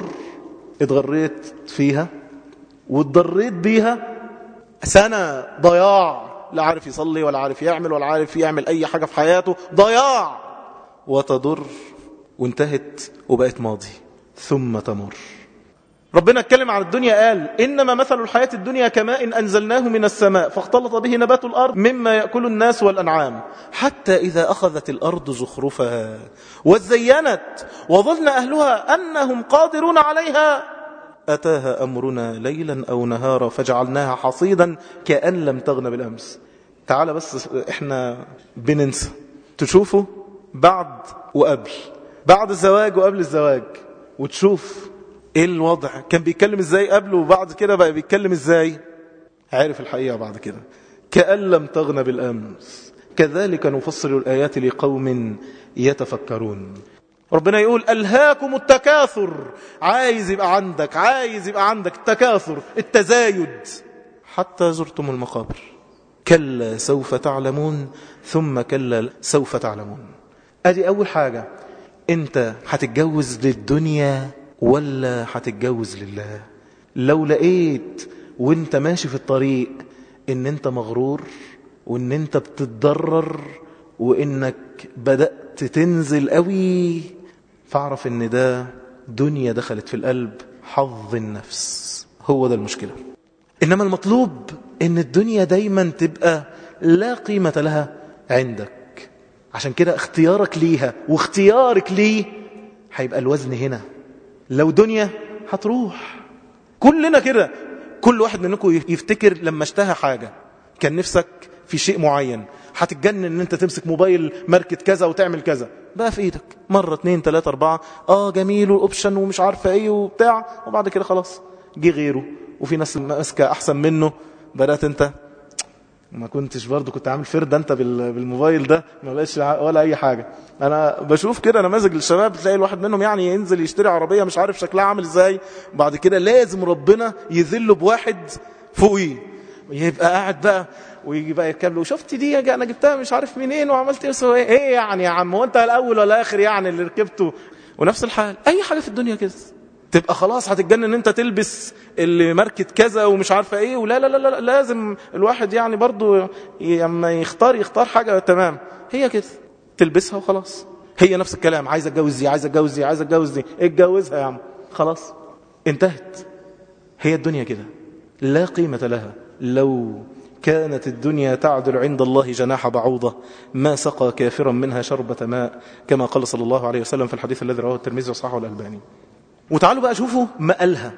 اتغريت فيها واتضريت بيها سنة ضياع، لا عارف يصلي ولا عارف يعمل ولا عارف يعمل أي حاجة في حياته، ضياع. وتضر وانتهت وبقت ماضي ثم تمر. ربنا اتكلم عن الدنيا قال إنما مثل الحياة الدنيا كماء أنزلناه من السماء فاختلط به نبات الأرض مما يأكل الناس والأنعام حتى إذا أخذت الأرض زخرفها وزينت وظن أهلها أنهم قادرون عليها أتاها أمرنا ليلا أو نهارا فجعلناها حصيدا كأن لم تغن بالأمس. تعال بس احنا بننسى، تشوفوا بعد وقبل، بعد الزواج وقبل الزواج، وتشوف ايه الوضع، كان بيتكلم ازاي قبله وبعد كده بقى بيتكلم ازاي، عارف الحقيقة بعد كده. كأن لم تغن بالأمس كذلك نفصل الآيات لقوم يتفكرون. ربنا يقول ألهاكم التكاثر، عايز يبقى عندك، عايز يبقى عندك التكاثر، التزايد، حتى زرتم المقابر. كلا سوف تعلمون ثم كلا سوف تعلمون. ادي اول حاجة، انت هتتجوز للدنيا ولا هتتجوز لله؟ لو لقيت وانت ماشي في الطريق ان انت مغرور وان انت بتتضرر وانك بدأت تنزل قوي، فاعرف ان ده دنيا دخلت في القلب، حظ النفس، هو ده المشكلة. انما المطلوب ان الدنيا دايما تبقى لا قيمة لها عندك، عشان كده اختيارك ليها واختيارك ليه هيبقى الوزن هنا. لو دنيا هتروح، كلنا كده، كل واحد منكم يفتكر لما اشتهى حاجة، كان نفسك في شيء معين، هتتجنن ان انت تمسك موبايل ماركة كذا وتعمل كذا، بقى في ايدك مرة اتنين تلاتة اربعة، اه جميل والاوبشن ومش عارفة ايه وبتاع، وبعد كده خلاص جه غيره وفي ناس ماسكة احسن منه، بدأت انت ما كنتش برضو كنت عامل فرد انت بالموبايل ده ما بقاش ولا اي حاجة. انا بشوف كده نماذج للشباب، تلاقي الواحد منهم يعني ينزل يشتري عربية مش عارف شكلها عامل ازاي، بعد كده لازم ربنا يذله بواحد فوقيه، يبقى قاعد بقى ويجي بقى يركب له، وشفت دي انا جبتها مش عارف منين وعملت ايه ايه يعني يا عم، هو انت الاول ولا اخر يعني اللي ركبته؟ ونفس الحال اي حاجة في الدنيا كده، تبقى خلاص هتتجنن ان انت تلبس اللي ماركة كذا ومش عارفة ايه، ولا لا لا لا لازم الواحد يعني برضو لما يختار يختار حاجة تمام، هي كده تلبسها وخلاص. هي نفس الكلام، عايز اتجوز دي، عايز اتجوز دي، عايز اتجوز دي، اتجوزها يا عم خلاص انتهت. هي الدنيا كده لا قيمة لها. لو كانت الدنيا تعدل عند الله جناح بعوضة ما سقى كافرا منها شربة ماء، كما قال صلى الله عليه وسلم في الحديث الذي رواه الترمذي وصححه الألباني. وتعالوا بقى شوفوا مآلها.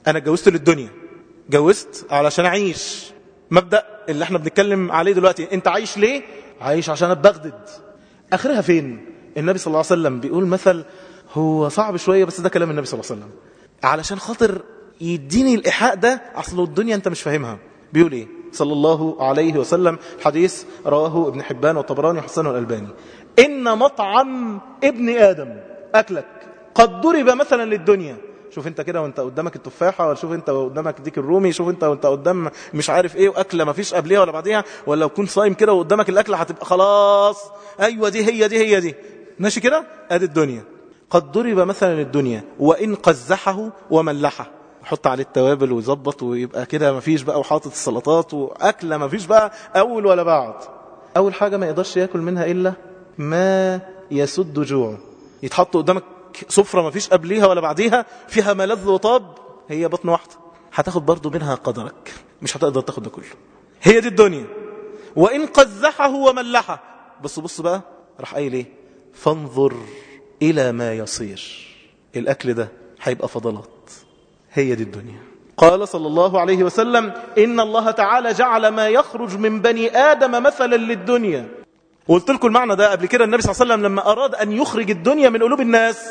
أنا اتجوزت للدنيا، جوزت علشان أعيش. مبدأ اللي احنا بنتكلم عليه دلوقتي، انت عايش ليه؟ عايش عشان أبغدد. آخرها فين؟ النبي صلى الله عليه وسلم بيقول مثل هو صعب شوية، بس ده كلام النبي صلى الله عليه وسلم علشان خاطر يديني الإيحاء ده. أصل الدنيا أنت مش فاهمها. بيقول إيه صلى الله عليه وسلم؟ حديث رواه ابن حبان والطبراني وحسنه الألباني: إن مطعم ابن آدم، أكلك، قد ضرب مثلا للدنيا. شوف انت كده وانت قدامك التفاحة، ولا شوف انت قدامك ديك الرومي، شوف انت وانت قدام مش عارف ايه، واكلة ما فيش قبلها ولا بعدها، ولا لو كنت صايم كده وقدامك الاكلة هتبقى خلاص ايوه دي هي دي هي دي ماشي كده. ادي الدنيا قد ضرب مثلا للدنيا وان قزحه وملحه، حط عليه التوابل ويظبط ويبقى كده ما فيش بقى، وحاطط السلطات واكلة ما فيش بقى اول ولا بعد. اول حاجة ما يقدرش ياكل منها الا ما يسد جوعه. يتحط قدامك سفرة ما فيش قبليها ولا بعديها، فيها ملذ وطاب، هي بطن واحدة، هتاخد برضو منها قدرك، مش هتقدر تاخد ده كله. هي دي الدنيا. وإن قزحه وملحه، بص بص بقى، راح قايل ايه؟ فانظر إلى ما يصير. الأكل ده هيبقى فضلات. هي دي الدنيا. قال صلى الله عليه وسلم: إن الله تعالى جعل ما يخرج من بني آدم مثلا للدنيا. وقلت لكم المعنى ده قبل كده. النبي صلى الله عليه وسلم لما أراد أن يخرج الدنيا من قلوب الناس،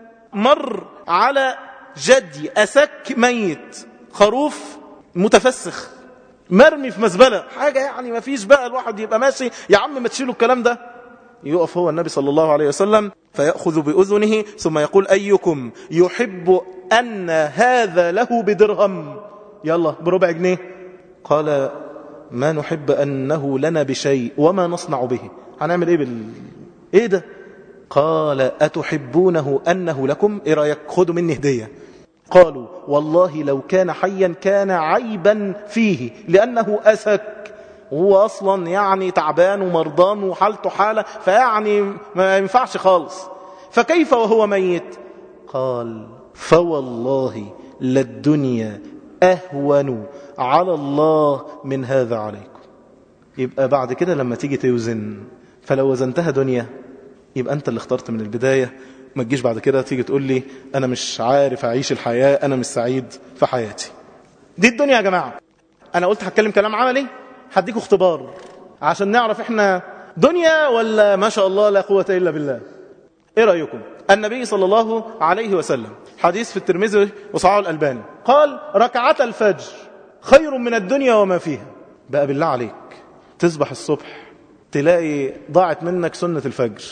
مر على جدي أسك ميت، خروف متفسخ مرمي في مزبلة، حاجة يعني ما فيش بقى الواحد يبقى ماشي يا عم ما تشيلوا الكلام ده. يقف هو النبي صلى الله عليه وسلم فيأخذ بأذنه ثم يقول: أيكم يحب أن هذا له بدرهم؟ يلا بربع جنيه. قال: ما نحب أنه لنا بشيء وما نصنع به. هنعمل ايه بال ايه ده؟ قال: أتحبونه أنه لكم؟ ايه رأيك؟ خدوا مني هدية. قالوا: والله لو كان حيا كان عيبا فيه لأنه أسك، هو أصلا يعني تعبان ومرضان وحالته حالة، فيعني ما ينفعش خالص، فكيف وهو ميت؟ قال: فوالله للدنيا أهون على الله من هذا عليكم. يبقى بعد كده لما تيجي توزن، فلو وزنتها دنيا يبقى أنت اللي اخترت من البداية. ما تجيش بعد كده تيجي تقول لي أنا مش عارف أعيش الحياة، أنا مش سعيد في حياتي. دي الدنيا يا جماعة. أنا قلت هتكلم كلام عملي، هديكوا اختبار عشان نعرف إحنا دنيا ولا ما شاء الله لا قوة إلا بالله. إيه رأيكم؟ النبي صلى الله عليه وسلم، حديث في الترمذي وصححه الألباني، قال: ركعة الفجر خير من الدنيا وما فيها. بقى بالله عليك تصبح الصبح تلاقي ضاعت منك سنة الفجر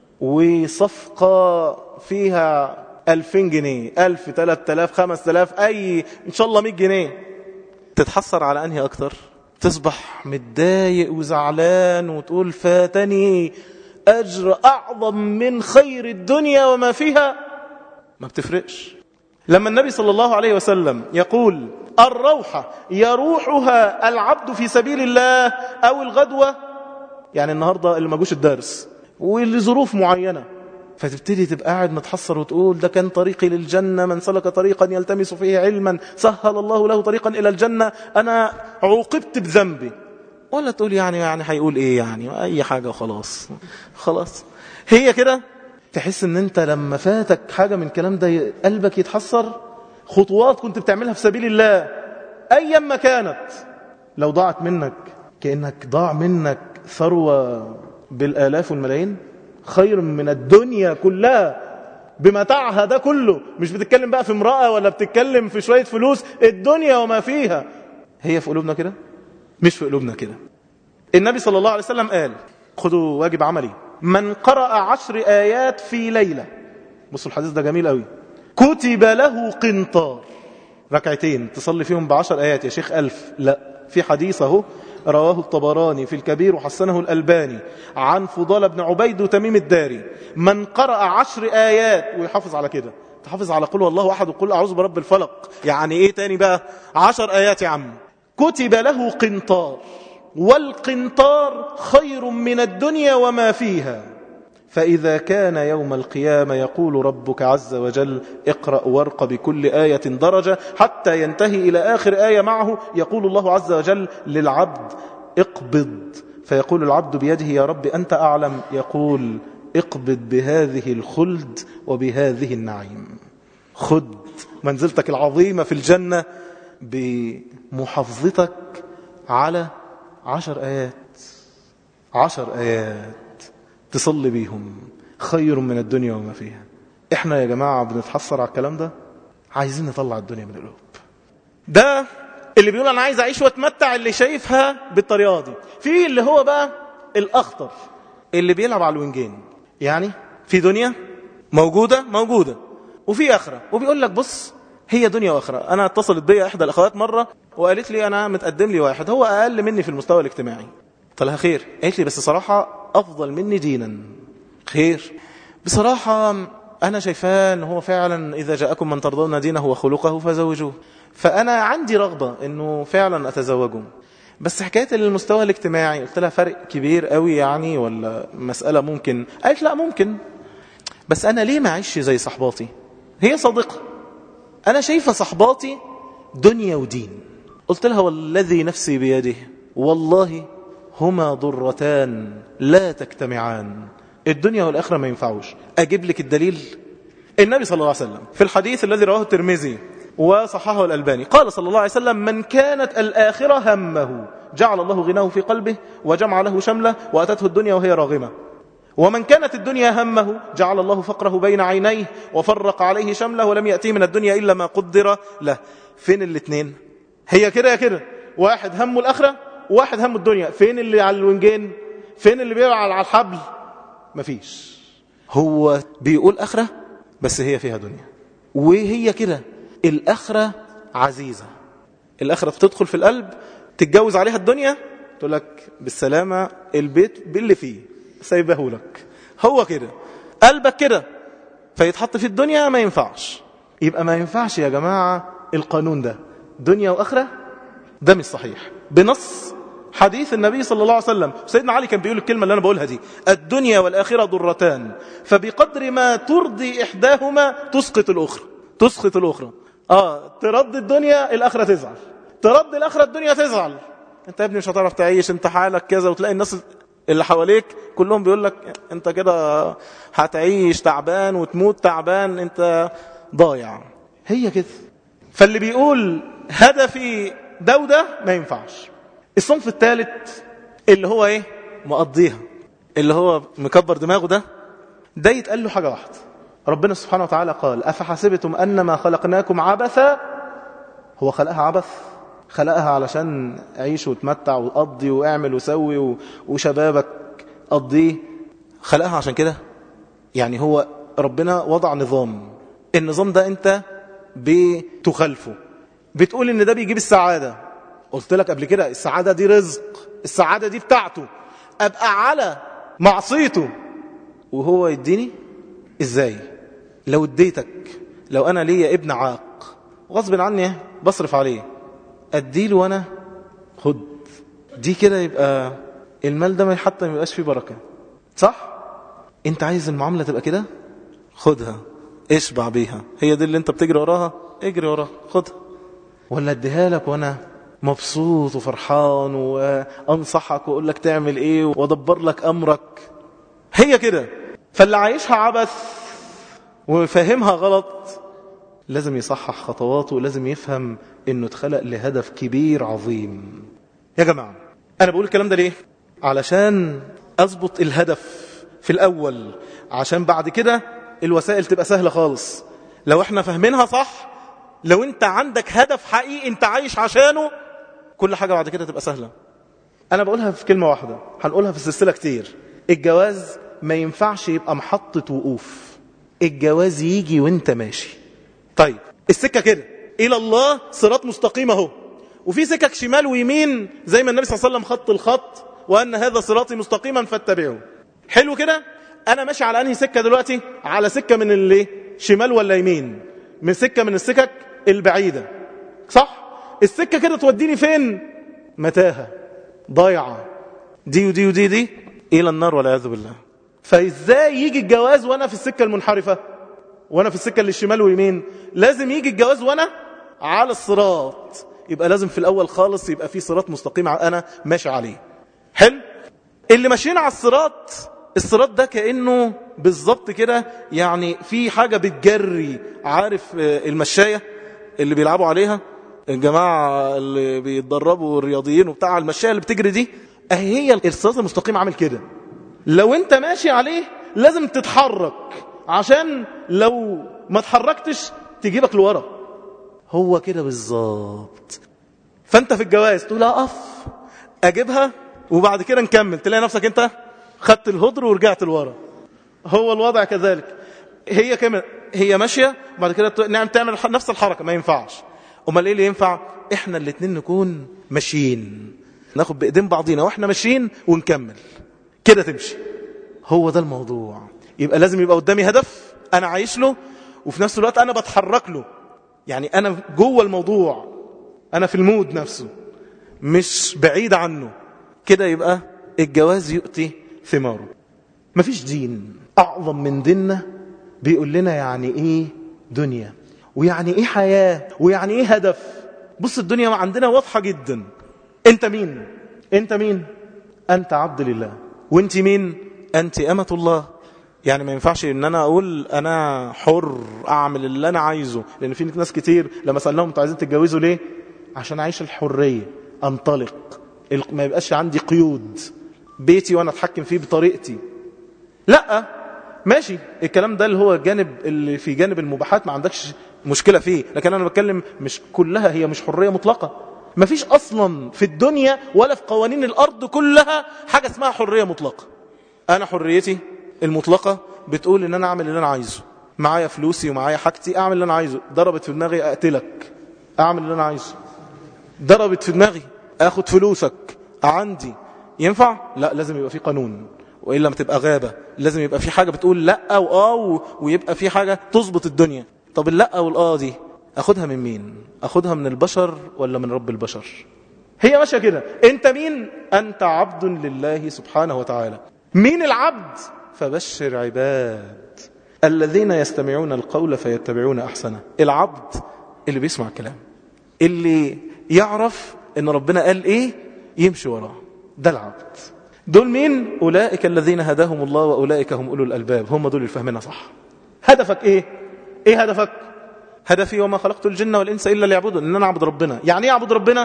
وصفقة فيها ألفين جنيه، ألف، تلات تلاف، خمس تلاف، أي إن شاء الله مئة جنيه، تتحسر على أنهي أكتر؟ تصبح متضايق وزعلان وتقول فاتني أجر أعظم من خير الدنيا وما فيها. ما بتفرقش. لما النبي صلى الله عليه وسلم يقول: الروحة يروحها العبد في سبيل الله، أو الغدوة، يعني النهاردة اللي ما جوش الدرس ولظروف معينة، فتبتدي تبقى قاعد متحسر وتقول ده كان طريقي للجنة، من سلك طريقا يلتمس فيه علما سهل الله له طريقا إلى الجنة، أنا عوقبت بذنبي. ولا تقول يعني يعني هيقول إيه يعني أي حاجة خلاص خلاص. هي كده. تحس ان انت لما فاتك حاجة من الكلام ده قلبك يتحسر. خطوات كنت بتعملها في سبيل الله ايام ما كانت، لو ضاعت منك كأنك ضاع منك ثروة بالآلاف والملايين، خير من الدنيا كلها بمتاعها ده كله. مش بتتكلم بقى في امرأة ولا بتتكلم في شوية فلوس، الدنيا وما فيها. هي في قلوبنا كده؟ مش في قلوبنا كده. النبي صلى الله عليه وسلم قال، خدوا واجب عملي: من قرأ عشر آيات في ليلة، بصوا الحديث ده جميل قوي، كتب له قنطار. ركعتين تصلي فيهم بعشر آيات يا شيخ ألف، لا، في حديث اهو رواه الطبراني في الكبير وحسنه الألباني عن فضال بن عبيد وتميم الداري: من قرأ عشر آيات، ويحافظ على كده، تحافظ على قل والله أحد وقل أعوذ برب الفلق، يعني إيه تاني بقى؟ عشر آيات يا عم، كتب له قنطار، والقنطار خير من الدنيا وما فيها. فإذا كان يوم القيامة يقول ربك عز وجل: اقرأ وارق بكل آية درجة، حتى ينتهي إلى آخر آية معه، يقول الله عز وجل للعبد: اقبض، فيقول العبد بيده: يا رب أنت أعلم، يقول: اقبض بهذه الخلد وبهذه النعيم. خد منزلتك العظيمة في الجنة بمحافظتك على عشر آيات عشر آيات تصلي بيهم خير من الدنيا وما فيها. احنا يا جماعة بنتحسر على الكلام ده، عايزين نطلع الدنيا من القلوب. ده اللي بيقول انا عايز اعيش واتمتع، اللي شايفها بالطريقة دي. في اللي هو بقى الاخطر اللي بيلعب على الوينجين، يعني في دنيا موجودة موجودة وفي اخرة، وبيقول لك بص هي دنيا واخرة. انا اتصلت بيا احدى الاخوات مرة وقالت لي انا متقدم لي واحد هو اقل مني في المستوى الاجتماعي. قلت لها خير. قالت لي بس صراحة افضل مني دينا. خير. بصراحة انا شايفاه ان هو فعلا اذا جاءكم من ترضون دينه وخلقه فزوجوه، فانا عندي رغبة انه فعلا اتزوجه، بس حكاية المستوى الاجتماعي. قلت لها فرق كبير قوي يعني ولا مسألة ممكن؟ قالت لا ممكن، بس انا ليه ما اعيش زي صحباتي؟ هي صادقة. انا شايفة صحباتي دنيا ودين. قلت لها والذي نفسي بيده والله هما ضرتان لا تجتمعان، الدنيا والآخرة ما ينفعوش. أجيب لك الدليل. النبي صلى الله عليه وسلم في الحديث الذي رواه الترمذي وصححه الألباني قال صلى الله عليه وسلم من كانت الآخرة همه جعل الله غناه في قلبه وجمع له شمله وأتته الدنيا وهي راغمة، ومن كانت الدنيا همه جعل الله فقره بين عينيه وفرق عليه شمله ولم يأتيه من الدنيا إلا ما قدر له. فين الاثنين؟ هي كده يا كده، واحد همه الآخرة وواحد همه الدنيا. فين اللي على الونجين؟ فين اللي بيلعب على الحبل؟ مفيش. هو بيقول آخرة بس هي فيها دنيا، وهي كده. الآخرة عزيزة، الآخرة تدخل في القلب تتجوز عليها الدنيا تقول لك بالسلامة البيت باللي فيه سايبه لك. هو كده قلبك كده فيتحط في الدنيا ما ينفعش. يبقى ما ينفعش يا جماعة القانون ده دنيا وآخرة، ده مش صحيح بنص حديث النبي صلى الله عليه وسلم. سيدنا علي كان بيقول الكلمة اللي أنا بقولها دي: الدنيا والآخرة ضرتان فبقدر ما ترضي إحداهما تسقط الأخرى. تسقط الأخرى. آه ترد الدنيا الآخرة تزعل، ترد الآخرة الدنيا تزعل. أنت يا ابني مش هتعرف تعيش، أنت حالك كذا، وتلاقي الناس اللي حواليك كلهم بيقول لك أنت كده هتعيش تعبان وتموت تعبان، أنت ضايع. هي كده. فاللي بيقول هدفي ده وده ما ينفعش. الصنف الثالث اللي هو ايه؟ مقضيها، اللي هو مكبر دماغه، ده ده يتقال له حاجة واحدة. ربنا سبحانه وتعالى قال أفحسبتم أنما خلقناكم عبثا. هو خلقها عبث؟ خلقها علشان عيش وتمتع وقضي واعمل وسوي وشبابك قضيه؟ خلقها عشان كده؟ يعني هو ربنا وضع نظام، النظام ده انت بتخالفه، بتقول ان ده بيجيب السعادة. قلت لك قبل كده السعادة دي رزق، السعادة دي بتاعته، أبقى على معصيته وهو يديني؟ إزاي؟ لو اديتك، لو أنا ليا ابن عاق غصب عني بصرف عليه، أديله وأنا خد دي كده، يبقى المال ده حتى ما يبقاش فيه بركة. صح؟ أنت عايز المعاملة تبقى كده؟ خدها اشبع بيها، هي دي اللي أنت بتجري وراها، اجري وراها خدها. ولا اديها لك وأنا مبسوط وفرحان وأنصحك وأقول لك تعمل إيه وأدبر لك أمرك؟ هي كده. فاللي عايشها عبث وفهمها غلط لازم يصحح خطواته، لازم يفهم إنه اتخلق لهدف كبير عظيم. يا جماعة أنا بقول الكلام ده ليه؟ علشان أضبط الهدف في الأول، عشان بعد كده الوسائل تبقى سهلة خالص. لو احنا فهمينها صح، لو انت عندك هدف حقيقي انت عايش عشانه، كل حاجة بعد كده تبقى سهلة. أنا بقولها في كلمة واحدة، هنقولها في السلسلة كتير. الجواز ما ينفعش يبقى محطة وقوف، الجواز يجي وانت ماشي. طيب السكة كده إلى الله صراط مستقيم اهو، وفي سكك شمال ويمين زي ما النبي صلى الله عليه وسلم خط الخط وأن هذا صراطي مستقيما فاتبعوه. حلو كده. أنا ماشي على أنهي سكة دلوقتي؟ على سكة من اللي شمال ولا يمين؟ من سكة من السكك البعيدة، صح؟ السكة كده توديني فين؟ متاهة ضايعة، دي ودي ودي دي إلى النار والعياذ بالله. فإزاي يجي الجواز وأنا في السكة المنحرفة، وأنا في السكة اللي الشمال ويمين؟ لازم يجي الجواز وأنا على الصراط. يبقى لازم في الأول خالص يبقى في صراط مستقيم أنا ماشي عليه. حلو. اللي ماشيين على الصراط، الصراط ده كأنه بالظبط كده، يعني في حاجة بتجري. عارف المشاية اللي بيلعبوا عليها الجماعة اللي بيتدربوا الرياضيين وبتاع، المشاية اللي بتجري دي، اهي هي الصراط المستقيم عامل كده. لو انت ماشي عليه لازم تتحرك، عشان لو ما تحركتش تجيبك لورا. هو كده بالظبط. فانت في الجواز تقول اقف اجيبها وبعد كده نكمل، تلاقي نفسك انت خدت الهدر ورجعت لورا. هو الوضع كذلك. هي كمان هي ماشيه بعد كده نعم تعمل نفس الحركه، ما ينفعش. امال ايه اللي ينفع؟ احنا الاثنين نكون ماشيين، ناخد بايدين بعضينا واحنا ماشيين ونكمل كده تمشي. هو ده الموضوع. يبقى لازم يبقى قدامي هدف انا عايش له، وفي نفس الوقت انا بتحرك له. يعني انا جوه الموضوع، انا في المود نفسه مش بعيد عنه. كده يبقى الجواز يؤتي ثماره. مفيش دين اعظم من ديننا بيقول لنا يعني ايه دنيا، ويعني ايه حياة، ويعني ايه هدف. بص الدنيا عندنا واضحة جدا. انت مين؟ انت مين؟ انت عبد لله. وانت مين؟ انت امة الله. يعني ما ينفعش ان انا اقول انا حر اعمل اللي انا عايزه، لان في ناس كتير لما سألناهم انتوا عايزين تتجوزوا ليه؟ عشان اعيش الحرية، انطلق، ما يبقاش عندي قيود، بيتي وانا اتحكم فيه بطريقتي. لا ماشي، الكلام ده اللي هو جانب اللي في جانب المباحات ما عندكش مشكلة فيه، لكن انا بتكلم مش كلها هي مش حرية مطلقة. ما فيش اصلا في الدنيا ولا في قوانين الارض كلها حاجة اسمها حرية مطلقة. انا حريتي المطلقة بتقول ان انا اعمل اللي انا عايزه، معايا فلوسي ومعايا حاجتي اعمل اللي انا عايزه. ضربت في دماغي اقتلك، اعمل اللي انا عايزه. ضربت في دماغي اخد فلوسك عندي، ينفع؟ لا، لازم يبقى في قانون، وإلا ما تبقى غابة. لازم يبقى في حاجة بتقول لا وآه، ويبقى في حاجة تظبط الدنيا. طب اللا والآه دي أخدها من مين؟ أخدها من البشر ولا من رب البشر؟ هي ماشية كده. أنت مين؟ أنت عبد لله سبحانه وتعالى. مين العبد؟ فبشر عباد الذين يستمعون القول فيتبعون أحسنه. العبد اللي بيسمع الكلام، اللي يعرف ان ربنا قال ايه يمشي وراه، ده العبد. دول مين؟ أولئك الذين هداهم الله وأولئك هم أولو الألباب. هم دول اللي فهمنا صح. هدفك ايه؟ ايه هدفك؟ هدفي وما خلقت الجن والإنس إلا ليعبدون، ان انا اعبد ربنا. يعني ايه اعبد ربنا؟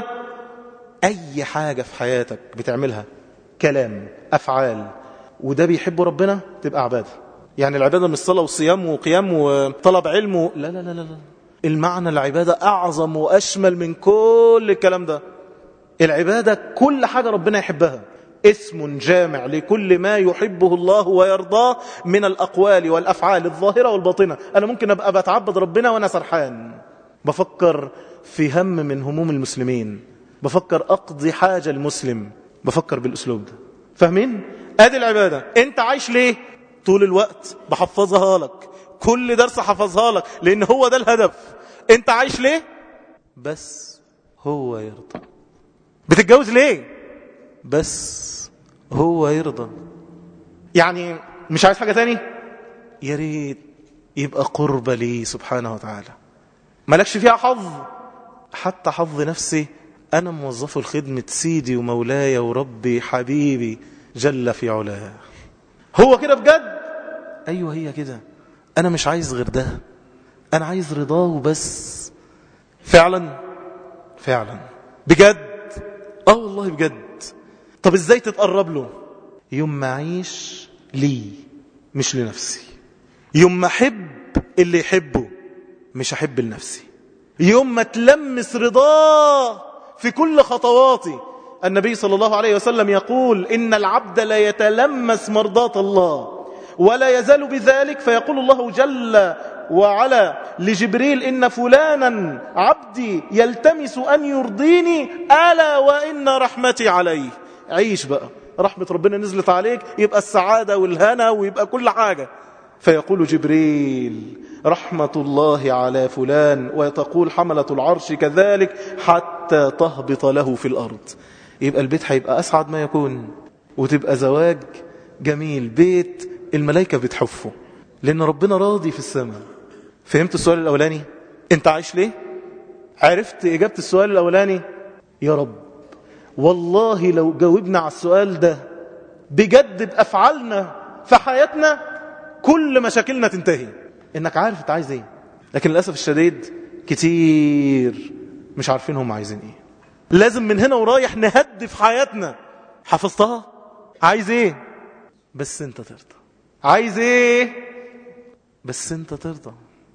اي حاجة في حياتك بتعملها، كلام، افعال، وده بيحب ربنا، تبقى عبادة. يعني العبادة مش صلاة وصيام وقيام وطلب علم و... لا لا لا لا المعنى العبادة أعظم وأشمل من كل الكلام ده. العبادة كل حاجة ربنا يحبها، اسم جامع لكل ما يحبه الله ويرضاه من الأقوال والأفعال الظاهرة والباطنة. أنا ممكن أبقى بتعبد ربنا وأنا سرحان، بفكر في هم من هموم المسلمين، بفكر أقضي حاجة المسلم، بفكر بالأسلوب ده. فاهمين؟ أدي العبادة. أنت عايش ليه؟ طول الوقت بحفظها لك، كل درس حفظها لك، لأن هو ده الهدف. أنت عايش ليه؟ بس هو يرضى. بتتجوز ليه؟ بس هو يرضى. يعني مش عايز حاجة تاني؟ يا ريت يبقى قرب لي سبحانه وتعالى. مالكش فيها حظ، حتى حظ نفسي أنا موظف الخدمة سيدي ومولاي وربي حبيبي جل في علاه. هو كده بجد؟ أيوة هي كده. أنا مش عايز غير ده، أنا عايز رضاه وبس. فعلا فعلا بجد. آه والله بجد. طب إزاي تتقرب له؟ يوم ما أعيش لي مش لنفسي، يوم ما أحب اللي يحبه مش أحب لنفسي، يوم ما تلمس رضاه في كل خطواتي. النبي صلى الله عليه وسلم يقول إن العبد لا يتلمس مرضاة الله ولا يزال بذلك، فيقول الله جل وعلا لجبريل إن فلانا عبدي يلتمس أن يرضيني ألا وإن رحمتي عليه. عيش بقى، رحمة ربنا نزلت عليك، يبقى السعادة والهنا ويبقى كل حاجة. فيقول جبريل رحمة الله على فلان، وتقول حملة العرش كذلك حتى تهبط له في الأرض. يبقى البيت هيبقى أسعد ما يكون، وتبقى زواج جميل، بيت الملائكة بتحفه، لأن ربنا راضي في السماء. فهمت السؤال الأولاني؟ أنت عايش ليه؟ عرفت إجابة السؤال الأولاني؟ يا رب والله لو جاوبنا على السؤال ده بجد بأفعالنا في حياتنا كل مشاكلنا تنتهي، انك عارف انت عايز ايه. لكن للأسف الشديد كتير مش عارفين هم عايزين ايه. لازم من هنا ورايح نهدف حياتنا. حفظتها؟ عايز ايه؟ بس انت ترضى. عايز ايه؟ بس انت ترضى.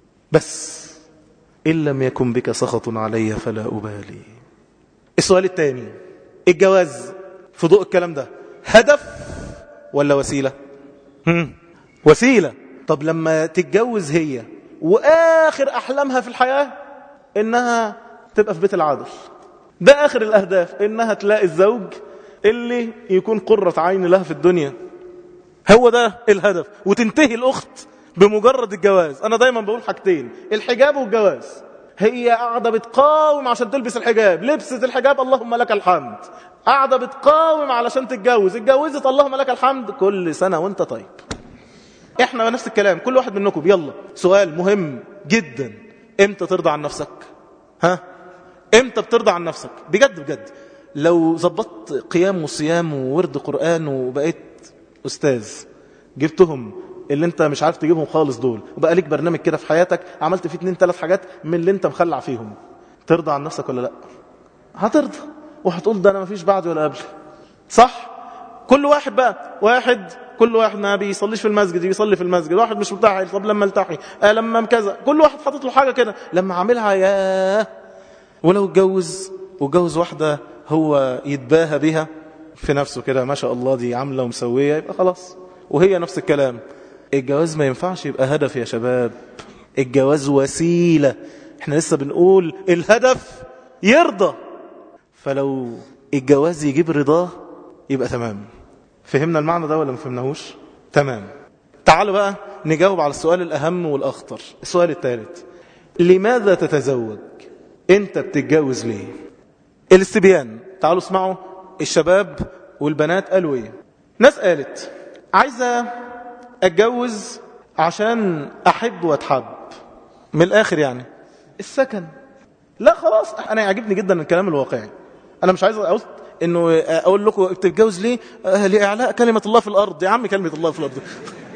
بس إن لم يكن بك سخط علي فلا أبالي. السؤال الثاني، الجواز في ضوء الكلام ده هدف ولا وسيلة؟ هم. وسيلة. طب لما تتجوز هي وآخر أحلامها في الحياة إنها تبقى في بيت العدل، ده آخر الأهداف، إنها تلاقي الزوج اللي يكون قرة عين لها في الدنيا، هو ده الهدف، وتنتهي الأخت بمجرد الجواز. أنا دايما بقول حاجتين، الحجاب والجواز. هي قاعدة بتقاوم عشان تلبس الحجاب، لبست الحجاب اللهم لك الحمد، قاعدة بتقاوم علشان تتجوز، اتجوزت اللهم لك الحمد، كل سنة وانت طيب. احنا نفس الكلام، كل واحد منكم يلا سؤال مهم جدا، امتى ترضى عن نفسك؟ ها؟ امتى بترضى عن نفسك؟ بجد بجد لو زبطت قيام وصيام وورد قرآن وبقيت أستاذ، جبتهم اللي انت مش عارف تجيبهم خالص دول، وبقى ليك برنامج كده في حياتك عملت فيه اتنين تلات حاجات من اللي انت مخلع فيهم، ترضى عن نفسك ولا لا؟ هترضى وهتقول ده انا مفيش بعدي ولا قبلي، صح؟ كل واحد بقى واحد كل واحد ما بيصليش في المسجد يصلي في المسجد، واحد مش ملتحي، طب لما التحي آه لما كذا، كل واحد حاطط له حاجه كده لما عاملها ياه. ولو اتجوز واتجوز واحده هو يتباهى بها في نفسه كده، ما شاء الله دي عامله ومسويه، يبقى خلاص. وهي نفس الكلام. الجواز ما ينفعش يبقى هدف يا شباب، الجواز وسيله. احنا لسه بنقول الهدف يرضى، فلو الجواز يجيب رضاه يبقى تمام. فهمنا المعنى ده ولا ما فهمناهوش؟ تمام. تعالوا بقى نجاوب على السؤال الأهم والأخطر، السؤال الثالث، لماذا تتزوج؟ انت بتتجوز ليه؟ الاستبيان. تعالوا اسمعوا الشباب والبنات قالوا ايه. ناس قالت عايزة اتجوز عشان احب واتحب، من الاخر يعني السكن. لا خلاص، انا يعجبني جدا الكلام الواقعي. انا مش عايز اقول انه اقول لكم بتتجوز ليه آه لاعلاء كلمه الله في الارض. يا عم كلمه الله في الارض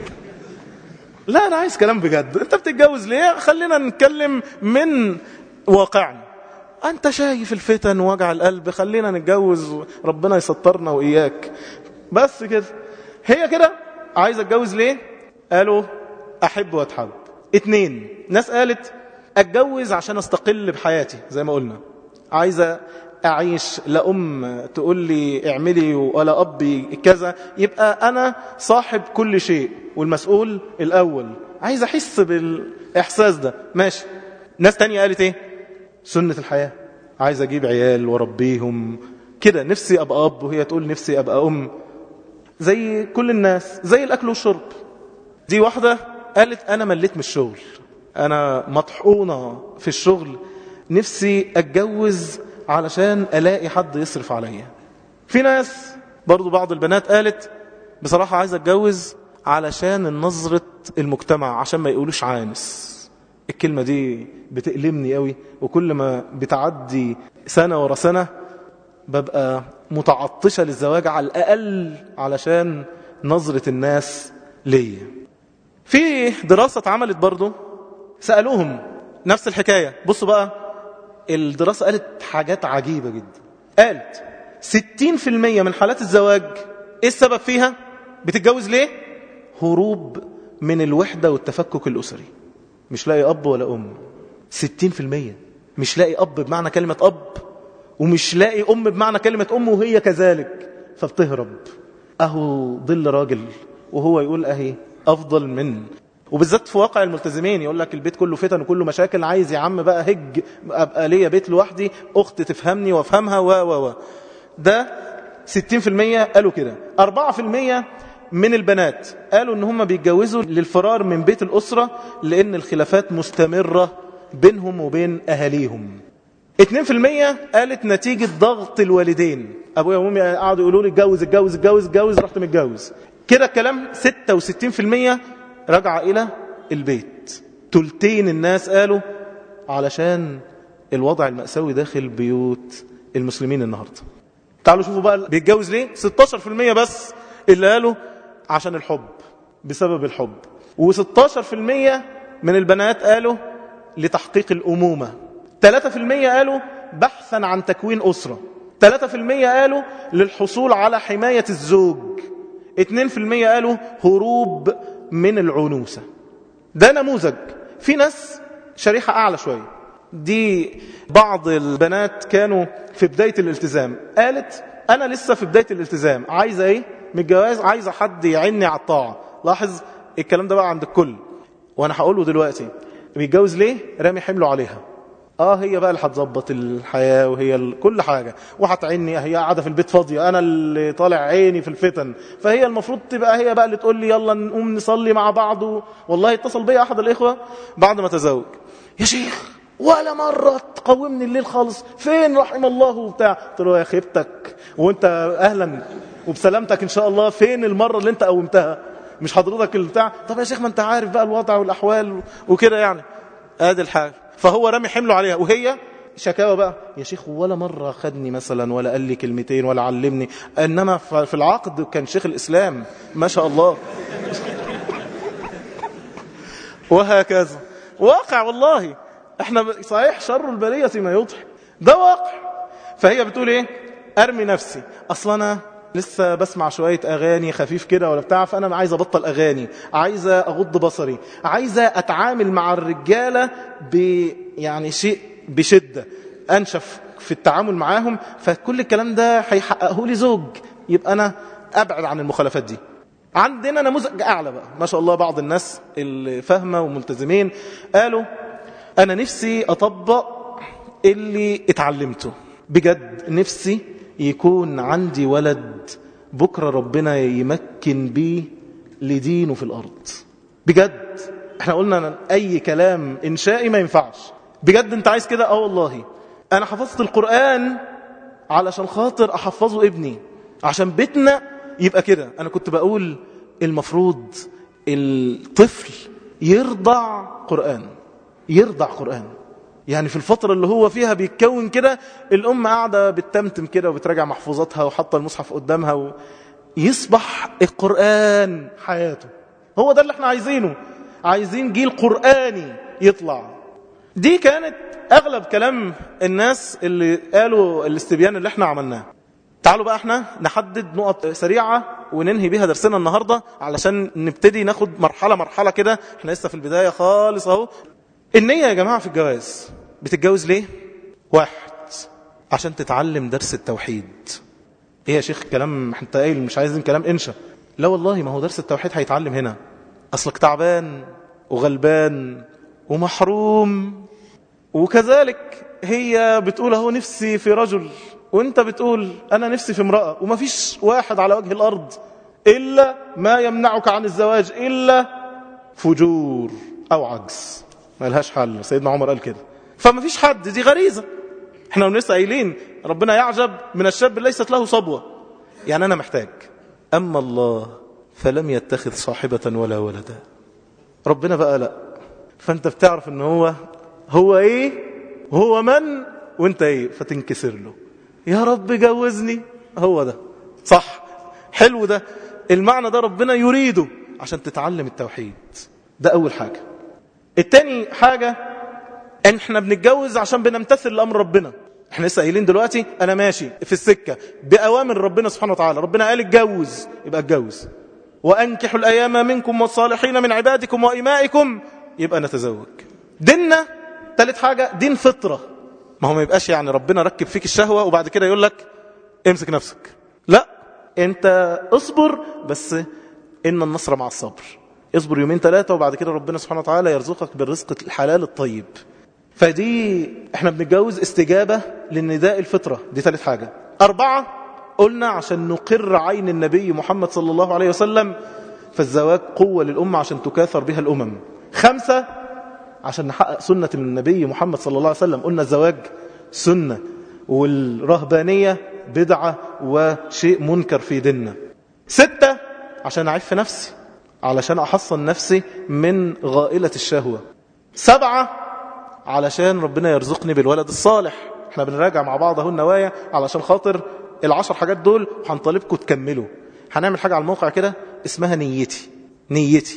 لا، انا عايز كلام بجد. انت بتتجوز ليه؟ خلينا نتكلم من واقعنا. انت شايف الفتن ووجع القلب، خلينا نتجوز ربنا يسطرنا واياك، بس كده. هي كده عايزه اتجوز ليه؟ قالوا احب واتحب. اتنين ناس قالت اتجوز عشان استقل بحياتي، زي ما قلنا عايزه أعيش، لا أم تقول لي اعملي ولا أبي كذا، يبقى أنا صاحب كل شيء والمسؤول الأول. عايز أحس بالإحساس ده، ماشي. ناس تانية قالت إيه؟ سنة الحياة، عايز أجيب عيال وربيهم كده، نفسي أبقى أب، وهي تقول نفسي أبقى أم، زي كل الناس، زي الأكل والشرب. دي واحدة قالت أنا مليت من الشغل، أنا مطحونة في الشغل، نفسي أتجوز علشان ألاقي حد يصرف عليا. في ناس برضو بعض البنات قالت بصراحة عايزة أتجوز علشان النظرة المجتمع، عشان ما يقولوش عانس. الكلمة دي بتألمني قوي، وكل ما بتعدي سنة ورا سنة ببقى متعطشة للزواج على الأقل علشان نظرة الناس ليا. في دراسة اتعملت برضو سألوهم نفس الحكاية. بصوا بقى الدراسة قالت حاجات عجيبة جدا. قالت ستين في المية من حالات الزواج ايه السبب فيها؟ بتتجوز ليه؟ هروب من الوحدة والتفكك الأسري، مش لاقي أب ولا أم. ستين في المية مش لاقي أب بمعنى كلمة أب، ومش لاقي أم بمعنى كلمة أم، وهي كذلك، فبتهرب. أهو ظل راجل وهو يقول أهي أفضل من، وبالذات في واقع الملتزمين يقول لك البيت كله فتن وكله مشاكل، عايز يا عم بقى هج ابقى ليا بيت لوحدي، اخت تفهمني وافهمها و و و ده ستين في المية قالوا كده. أربعة في المية من البنات قالوا ان هم بيتجوزوا للفرار من بيت الأسرة لان الخلافات مستمرة بينهم وبين اهاليهم. اتنين في المية قالت نتيجة ضغط الوالدين، ابويا وامي قعدوا يقولوا لي اتجوز اتجوز اتجوز اتجوز، رحت متجوز كده. الكلام ستة وستين في المية رجع إلى البيت. تلتين الناس قالوا علشان الوضع المأساوي داخل بيوت المسلمين النهاردة. تعالوا شوفوا بقى بيتجوز ليه. ستاشر في المية بس اللي قالوا عشان الحب، بسبب الحب. وستاشر في المية من البنات قالوا لتحقيق الأمومة، ثلاثة في المية قالوا بحثا عن تكوين أسرة، ثلاثة في المية قالوا للحصول على حماية الزوج، اثنين في المية قالوا هروب من العنوسة. ده نموذج. في ناس شريحة أعلى شوية، دي بعض البنات كانوا في بداية الالتزام، قالت أنا لسه في بداية الالتزام، عايزة إيه؟ من الجواز عايزة حد يعني على الطاعة. لاحظ الكلام ده بقى عند الكل، وأنا هقوله دلوقتي. بيتجوز ليه؟ رامي حمله عليها. اه هي بقى اللي هتظبط الحياة، وهي ال... كل حاجة، وهتعني هي قاعدة في البيت فاضية، انا اللي طالع عيني في الفتن، فهي المفروض تبقى هي بقى اللي تقول لي يلا نقوم نصلي مع بعض. و... والله اتصل بي احد الاخوة بعد ما تزوج، يا شيخ ولا مرة تقومني الليل خالص، فين رحم الله وبتاع. قلت له يا خيبتك وانت اهلا وبسلامتك ان شاء الله، فين المرة اللي انت قومتها؟ مش حضرتك اللي بتاع. طب يا شيخ ما انت عارف بقى الوضع والاحوال وكده يعني. ادي الحاجة. فهو رامي حمله عليها، وهي شكاوى بقى، يا شيخ ولا مرة خدني مثلا ولا قال لي كلمتين ولا علمني. انما في العقد كان شيخ الاسلام ما شاء الله. وهكذا واقع والله. احنا صحيح شر البرية ما يضحك، ده واقع. فهي بتقول ايه؟ ارمي نفسي، اصلا انا لسه بسمع شوية اغاني خفيف كده ولا بتاع، فانا عايزة ابطل اغاني، عايزة اغض بصري، عايزة اتعامل مع الرجالة ب يعني شيء بشدة، انشف في التعامل معاهم. فكل الكلام ده هيحققه لي زوج، يبقى انا ابعد عن المخالفات دي. عندنا نموذج اعلى بقى ما شاء الله، بعض الناس اللي فاهمة وملتزمين قالوا انا نفسي اطبق اللي اتعلمته بجد، نفسي يكون عندي ولد بكرة ربنا يمكن بيه لدينه في الأرض. بجد احنا قلنا أي كلام إنشائي ما ينفعش. بجد انت عايز كده؟ اه والله أنا حفظت القرآن علشان خاطر أحفظه ابني، عشان بيتنا يبقى كده. أنا كنت بقول المفروض الطفل يرضع قرآن، يرضع قرآن. يعني في الفترة اللي هو فيها بيتكون كده، الأم قاعدة بتتمتم كده وبتراجع محفوظاتها وحاطة المصحف قدامها، ويصبح القرآن حياته. هو ده اللي احنا عايزينه، عايزين جيل قرآني يطلع. دي كانت أغلب كلام الناس اللي قالوا الاستبيان اللي احنا عملناه. تعالوا بقى احنا نحدد نقط سريعة وننهي بيها درسنا النهاردة، علشان نبتدي ناخد مرحلة مرحلة كده. احنا لسه في البداية خالص اهو. النية يا جماعة في الجواز، بتتجوز ليه؟ واحد، عشان تتعلم درس التوحيد. ايه يا شيخ كلام انت قايل مش عايزين كلام انشا؟ لا والله، ما هو درس التوحيد هيتعلم هنا. اصلك تعبان وغلبان ومحروم، وكذلك هي بتقول اهو نفسي في رجل، وانت بتقول انا نفسي في امرأة، ومفيش واحد على وجه الارض الا ما يمنعك عن الزواج الا فجور او عجز، ما لهاش حل. سيدنا عمر قال كده. فما فيش حد، دي غريزة. احنا لسه قايلين ربنا يعجب من الشاب ليست له صبوة، يعني انا محتاج. اما الله فلم يتخذ صاحبة ولا ولدا. ربنا بقى لا. فانت بتعرف ان هو هو ايه، هو من، وانت ايه، فتنكسر له. يا رب جوزني. هو ده صح، حلو ده المعنى ده، ربنا يريده عشان تتعلم التوحيد. ده اول حاجة. التاني حاجة، ان احنا بنتجوز عشان بنمتثل لأمر ربنا. احنا لسه قايلين دلوقتي انا ماشي في السكة بأوامر ربنا سبحانه وتعالى. ربنا قال اتجوز، يبقى اتجوز. وأنكحوا الأيام منكم والصالحين من عبادكم وإمائكم، يبقى نتزوج. ديننا ثالث حاجة، دين فطرة. ما هو ما يبقاش يعني ربنا ركب فيك الشهوة وبعد كده يقول لك امسك نفسك. لا، انت اصبر، بس ان النصر مع الصبر. اصبر يومين ثلاثة وبعد كده ربنا سبحانه وتعالى يرزقك بالرزق الحلال الطيب. فدي احنا بنتجوز استجابة للنداء الفطرة. دي ثالث حاجة. أربعة، قلنا عشان نقر عين النبي محمد صلى الله عليه وسلم، فالزواج قوة للأمة عشان تكاثر بها الأمم. خمسة، عشان نحقق سنة النبي محمد صلى الله عليه وسلم. قلنا الزواج سنة، والرهبانية بدعة وشيء منكر في ديننا. ستة، عشان أعف نفسي، علشان أحصن نفسي من غائلة الشهوة. سبعة، علشان ربنا يرزقني بالولد الصالح. احنا بنراجع مع بعض اهو النوايا علشان خاطر العشر حاجات دول، وهنطالبكم تكملوا. هنعمل حاجة على الموقع كده اسمها نيتي. نيتي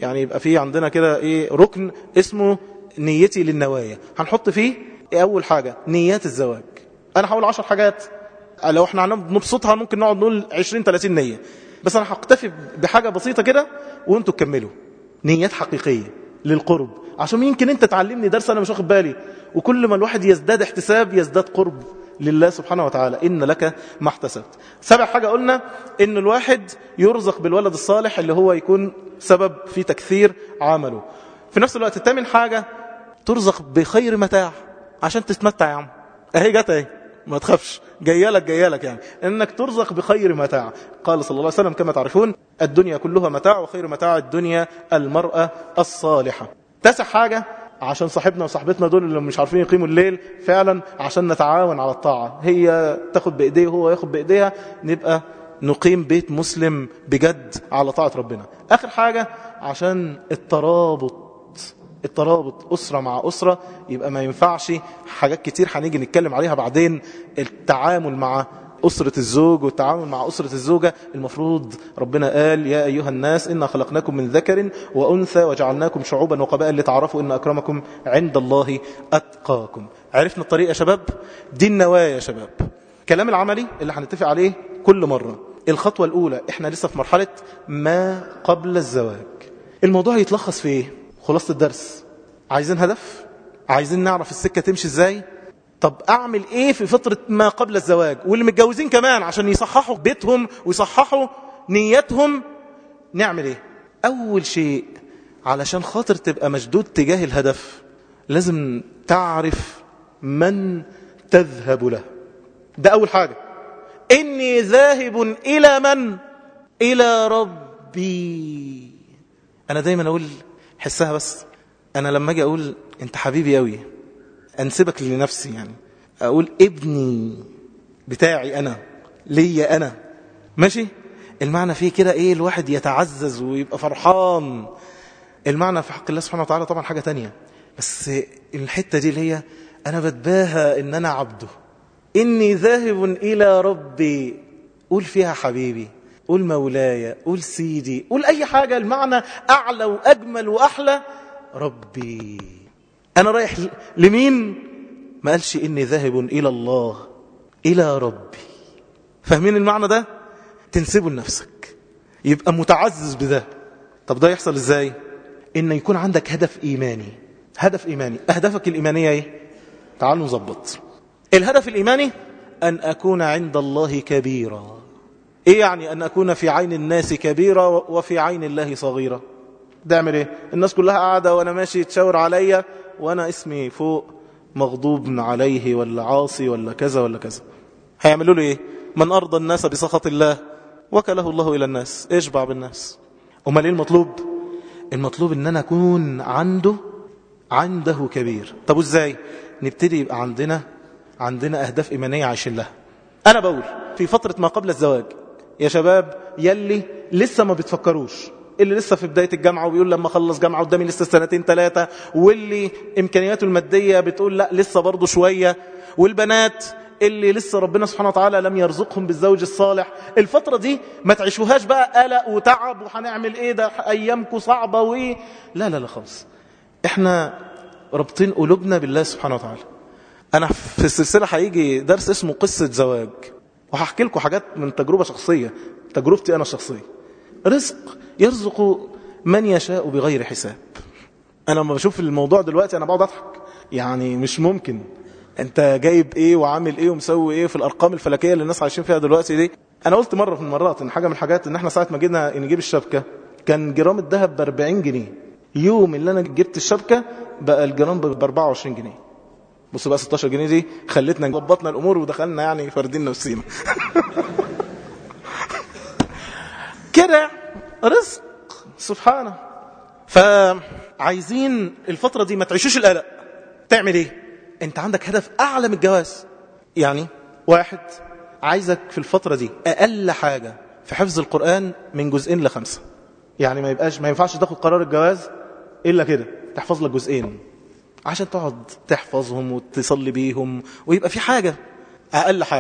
يعني يبقى فيه عندنا كده ايه ركن اسمه نيتي للنوايا، هنحط فيه اول حاجة نيات الزواج. انا هقول عشر حاجات، لو احنا نبسطها ممكن نقعد نقول عشرين ثلاثين نية، بس انا هقتفي بحاجة بسيطة كده وانتوا تكملوا. نيات حقيقية للقرب، عشان يمكن انت تعلمني درس انا مش واخد بالي، وكل ما الواحد يزداد احتساب يزداد قرب لله سبحانه وتعالى. إن لك ما احتسبت. سبع حاجة قلنا إن الواحد يرزق بالولد الصالح اللي هو يكون سبب في تكثير عمله. في نفس الوقت الثامن حاجة ترزق بخير متاع عشان تتمتع يا عم، اهي جت اهي ما تخافش، جايلك جايلك يعني انك ترزق بخير متاع. قال صلى الله عليه وسلم كما تعرفون الدنيا كلها متاع وخير متاع الدنيا المرأة الصالحة. تسع حاجة عشان صاحبنا وصاحبتنا دول اللي مش عارفين يقيموا الليل فعلا، عشان نتعاون على الطاعة، هي تاخد بإيديه وهو ياخد بإيديها، نبقى نقيم بيت مسلم بجد على طاعة ربنا. آخر حاجة عشان الترابط، الترابط أسرة مع أسرة، يبقى ما ينفعش حاجات كتير هنيجي نتكلم عليها بعدين. التعامل مع أسرة الزوج والتعامل مع أسرة الزوجة، المفروض ربنا قال يا أيها الناس إنا خلقناكم من ذكر وأنثى وجعلناكم شعوبا وقبائل لتعرفوا إن أكرمكم عند الله أتقاكم. عرفنا الطريق يا شباب؟ دي النوايا يا شباب. كلام العملي اللي هنتفق عليه كل مرة. الخطوة الأولى احنا لسه في مرحلة ما قبل الزواج. الموضوع يتلخص في ايه؟ خلاصة الدرس، عايزين هدف، عايزين نعرف السكة تمشي ازاي. طب اعمل ايه في فترة ما قبل الزواج؟ واللي متجوزين كمان عشان يصححوا بيتهم ويصححوا نيتهم نعمل ايه؟ اول شيء علشان خاطر تبقى مشدود تجاه الهدف لازم تعرف من تذهب له. ده اول حاجة. اني ذاهب الى من؟ الى ربي. انا دايما اقول حسها، بس انا لما اجي اقول انت حبيبي قوي انسبك لنفسي، يعني اقول ابني بتاعي انا ليا انا، ماشي؟ المعنى فيه كده ايه؟ الواحد يتعزز ويبقى فرحان. المعنى في حق الله سبحانه وتعالى طبعا حاجة تانية، بس الحتة دي اللي هي انا بتباهى ان انا عبده. اني ذاهب الى ربي، قول فيها حبيبي، قول مولاي، قول سيدي، قول اي حاجة المعنى اعلى واجمل واحلى. ربي، انا رايح لمين؟ ما قالش اني ذاهب الى الله، الى ربي. فاهمين المعنى ده؟ تنسبه لنفسك، يبقى متعزز بده. طب ده يحصل ازاي؟ ان يكون عندك هدف ايماني. هدف ايماني. اهدافك الايمانية ايه؟ تعالوا نظبط. الهدف الايماني ان اكون عند الله كبيرا. ايه يعني ان اكون في عين الناس كبيرا وفي عين الله صغيرا؟ ده اعمل ايه؟ الناس كلها قاعدة وانا ماشي تشاور عليا وانا اسمي فوق مغضوب عليه ولا عاصي ولا كذا ولا كذا. هيعملوا له ايه؟ من ارضى الناس بسخط الله وكله الله الى الناس. اشبع بالناس. امال ايه المطلوب؟ المطلوب ان انا اكون عنده عنده كبير. طب ازاي؟ نبتدي يبقى عندنا عندنا اهداف ايمانية عايشين لها. انا بقول في فترة ما قبل الزواج يا شباب، يلي لسه ما بتفكروش، اللي لسه في بداية الجامعة وبيقول لما خلص جامعة قدامي لسه سنتين ثلاثة، واللي إمكانياته المادية بتقول لا لسه برضو شوية، والبنات اللي لسه ربنا سبحانه وتعالى لم يرزقهم بالزوج الصالح. الفترة دي ما تعيشوهاش بقى قلق وتعب وهنعمل ايه ده ايامكم صعبة وايه. لا لا لا خالص. احنا ربطين قلوبنا بالله سبحانه وتعالى. انا في السلسلة هيجي درس اسمه قصة زواج، وهحكي لكم حاجات من تجربة شخصية، تجربتي انا الشخصية. رزق يرزق من يشاء بغير حساب. انا لما بشوف الموضوع دلوقتي انا بقعد اضحك، يعني مش ممكن انت جايب ايه وعامل ايه ومسوي ايه في الارقام الفلكيه اللي الناس عايشين فيها دلوقتي دي. انا قلت مره من المرات ان حاجه من الحاجات ان احنا ساعه ما جينا نجيب الشبكه كان جرام الذهب ب أربعين جنيه. يوم اللي انا جبت الشبكه بقى الجرام ب أربعة وعشرين جنيه. بصوا بقى ستاشر جنيه دي خلتنا ضبطنا الامور ودخلنا يعني فاردين نفسينا. كده رزق سبحانه. فعايزين الفترة دي ما تعيشوش القلق. تعمل ايه؟ انت عندك هدف اعلى من الجواز. يعني واحد عايزك في الفترة دي اقل حاجة في حفظ القرآن من جزئين لخمسة. يعني ما يبقاش ما ينفعش تاخد قرار الجواز الا كده تحفظ لك جزئين عشان تقعد تحفظهم وتصلي بيهم ويبقى في حاجة اقل حاجة.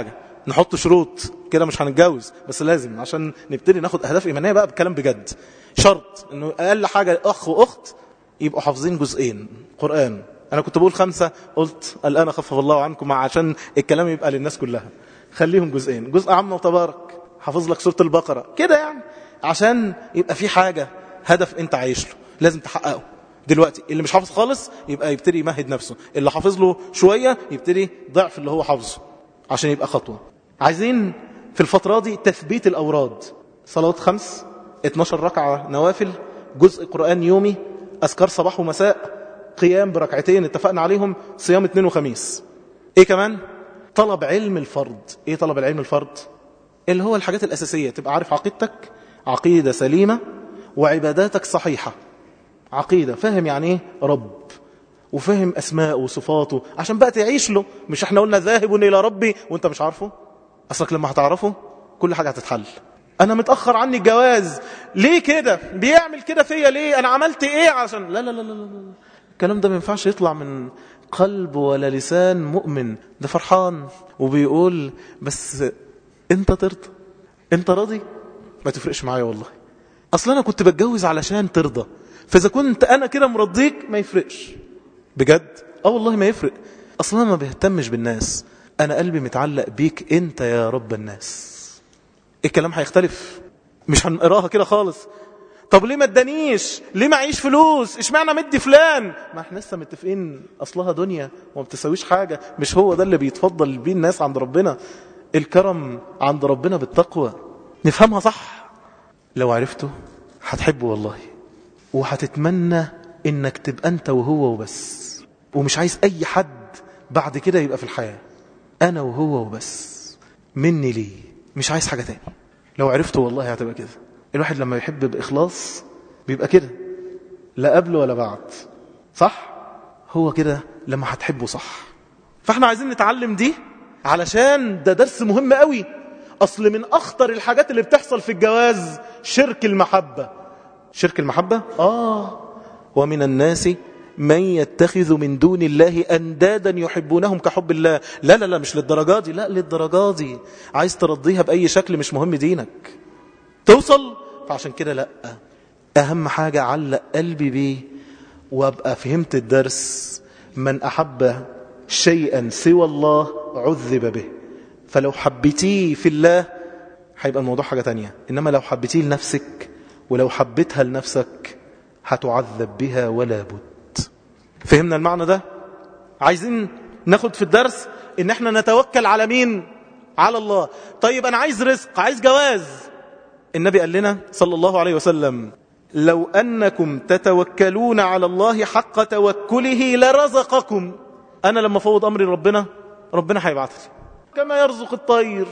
نحط شروط كده مش هنتجوز، بس لازم عشان نبتدي ناخد أهداف إيمانية بقى بالكلام بجد. شرط إنه أقل حاجة أخ وأخت يبقوا حافظين جزئين قرآن. أنا كنت بقول خمسة، قلت الآن خفف الله عنكم عشان الكلام يبقى للناس كلها. خليهم جزئين، جزء عام وتبارك حافظ لك سورة البقرة كده يعني، عشان يبقى في حاجة هدف انت عايش له لازم تحققه. دلوقتي اللي مش حافظ خالص يبقى يبتدي يمهد نفسه، اللي حافظ له شوية يبتدي ضعف اللي هو حافظه عشان يبقى خطوة. عايزين في الفترة دي تثبيت الأوراد، صلوات خمس، اتناشر ركعة نوافل، جزء قرآن يومي، أذكار صباح ومساء، قيام بركعتين اتفقنا عليهم، صيام اثنين وخميس. ايه كمان؟ طلب علم الفرض. ايه طلب العلم الفرض؟ اللي هو الحاجات الأساسية، تبقى عارف عقيدتك عقيدة سليمة وعباداتك صحيحة. عقيدة فاهم يعني ايه رب، وفهم أسماء وصفاته عشان بقى تعيش له. مش احنا قلنا ذاهب إلى ربي وانت مش عارفه؟ أصلك لما هتعرفه كل حاجة هتتحل. أنا متأخر عني الجواز ليه كده؟ بيعمل كده فيا ليه؟ أنا عملت ايه عشان لا لا لا لا لا. الكلام ده ما ينفعش يطلع من قلب ولا لسان مؤمن. ده فرحان وبيقول بس انت ترضى، انت راضي، ما تفرقش معايا والله. اصلا انا كنت بتجوز علشان ترضى، فاذا كنت انا كده مرضيك ما يفرقش بجد. اه والله ما يفرق. اصلا ما بيهتمش بالناس، انا قلبي متعلق بيك انت يا رب الناس. الكلام هيختلف، مش هنقراها كده خالص. طب ليه ما ادانيش؟ ليه معيش فلوس؟ اشمعنى مدي فلان؟ ما احنا لسه متفقين اصلها دنيا وما بتسويش حاجه. مش هو ده اللي بيتفضل بيه الناس عند ربنا. الكرم عند ربنا بالتقوى. نفهمها صح. لو عرفته هتحبه والله، وهتتمنى انك تبقى انت وهو وبس، ومش عايز اي حد بعد كده يبقى في الحياة. انا وهو وبس، مني ليه، مش عايز حاجة تاني. لو عرفته والله هتبقى كده. الواحد لما يحب بإخلاص بيبقى كده، لا قبل ولا بعد. صح؟ هو كده لما هتحبه صح. فاحنا عايزين نتعلم دي علشان ده درس مهم قوي. أصل من أخطر الحاجات اللي بتحصل في الجواز شرك المحبة. شرك المحبة؟ آه ومن الناس من يتخذ من دون الله أندادا يحبونهم كحب الله. لا لا لا مش للدرجة دي، لا للدرجة دي. عايز ترضيها بأي شكل مش مهم دينك توصل. فعشان كده لا، أهم حاجة علق قلبي بيه وابقى فهمت الدرس. من أحب شيئا سوى الله عذب به. فلو حبيتيه في الله هيبقى الموضوع حاجة تانية، إنما لو حبيتيه لنفسك ولو حبيتها لنفسك هتعذب بها ولا بد. فهمنا المعنى ده؟ عايزين ناخد في الدرس إن احنا نتوكل على مين؟ على الله. طيب أنا عايز رزق، عايز جواز. النبي قال لنا صلى الله عليه وسلم لو أنكم تتوكلون على الله حق توكله لرزقكم. أنا لما فوض أمري ربنا، ربنا هيبعث لي كما يرزق الطير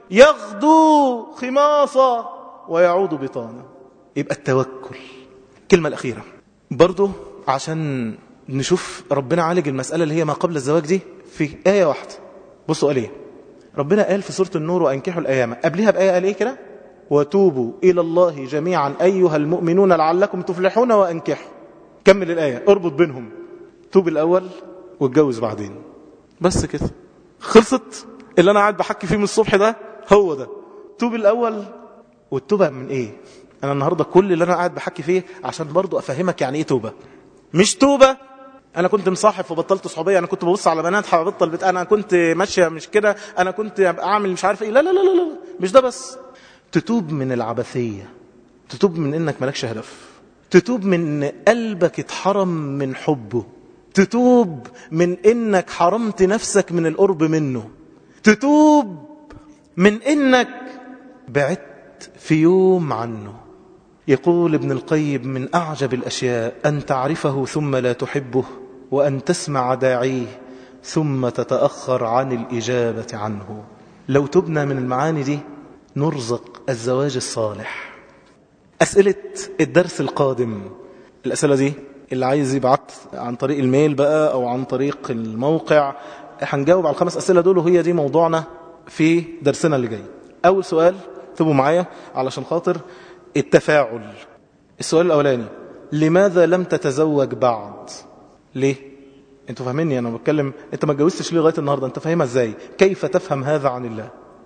يغدو خماصا ويعود بطانا. يبقى التوكل. كلمة الأخيرة برضو عشان نشوف ربنا عالج المسألة اللي هي ما قبل الزواج دي في آية واحدة. بصوا قال ايه؟ ربنا قال في سورة النور وأنكحوا الأيام. قبلها بآية قال ايه كده؟ وتوبوا إلى الله جميعا أيها المؤمنون لعلكم تفلحون وأنكحوا. كمل الآية، اربط بينهم. توب الأول واتجوز بعدين. بس كده خلصت. اللي أنا قاعد بحكي فيه من الصبح ده هو ده. توب الأول. والتوبة من إيه؟ أنا النهاردة كل اللي أنا قاعد بحكي فيه عشان برضو أفهمك يعني إيه توبة. مش توبة أنا كنت مصاحب وبطلت صحوبية، أنا كنت ببص على بنات هبطل بيت، أنا كنت ماشية مش كده، أنا كنت أعمل مش عارف إيه. لا لا لا لا لا مش ده بس. تتوب من العبثية، تتوب من إنك مالكش هدف، تتوب من إن قلبك اتحرم من حبه، تتوب من إنك حرمت نفسك من القرب منه، تتوب من إنك بعدت في يوم عنه. يقول ابن القيم من أعجب الأشياء أن تعرفه ثم لا تحبه، وأن تسمع داعيه ثم تتأخر عن الإجابة عنه. لو تبنى من المعاني دي نرزق الزواج الصالح. أسئلة الدرس القادم، الأسئلة دي اللي عايز يبعت عن طريق الميل بقى أو عن طريق الموقع هنجاوب على الخمس أسئلة دول، وهي دي موضوعنا في درسنا اللي جاي. أول سؤال تبقوا معايا علشان خاطر التفاعل. السؤال الأولاني: لماذا لم تتزوج بعد؟ ليه؟ انتوا فاهميني أنا بتكلم، انت ما اتجوزتش ليه لغاية النهاردة؟ انت فاهمها ازاي؟ كيف تفهم هذا عن الله؟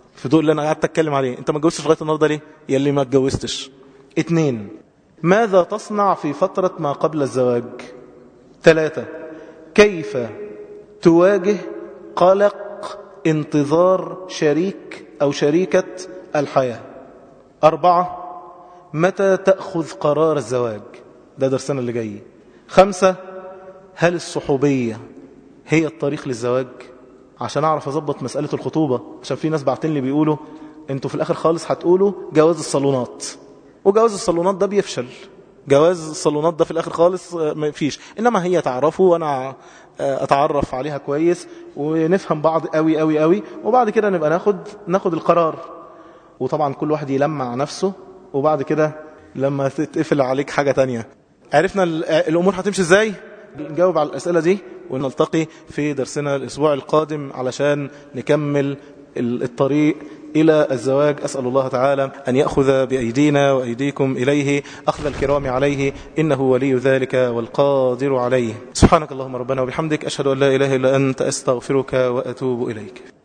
في ضوء اللي انا قعدت اتكلم عليه. انت ما اتجوزتش لغايه النهارده ليه؟ يا اللي ما اتجوزتش. اتنين، ماذا تصنع في فترة ما قبل الزواج؟ ثلاثة، كيف تواجه قلق انتظار شريك أو شريكة الحياة؟ أربعة، متى تأخذ قرار الزواج؟ ده درسنا اللي جاي. خمسة، هل الصحوبية هي الطريق للزواج؟ عشان أعرف أضبط مسألة الخطوبة، عشان في ناس بعتين لي بيقولوا انتوا في الآخر خالص هتقولوا جواز الصالونات، وجواز الصالونات ده بيفشل. جواز الصالونات ده في الآخر خالص ما فيش، إنما هي تعرفه وأنا أتعرف عليها كويس ونفهم بعض قوي قوي قوي، وبعد كده نبقى ناخد ناخد القرار. وطبعا كل واحد يلمع نفسه، وبعد كده لما تتقفل عليك حاجة تانية. عرفنا الأمور هتمشي إزاي؟ نجاوب على الأسئلة دي ونلتقي في درسنا الأسبوع القادم علشان نكمل الطريق إلى الزواج. أسأل الله تعالى أن يأخذ بأيدينا وأيديكم إليه أخذ الكرام عليه، إنه ولي ذلك والقادر عليه. سبحانك اللهم ربنا وبحمدك، أشهد أن لا إله إلا أنت، أستغفرك وأتوب إليك.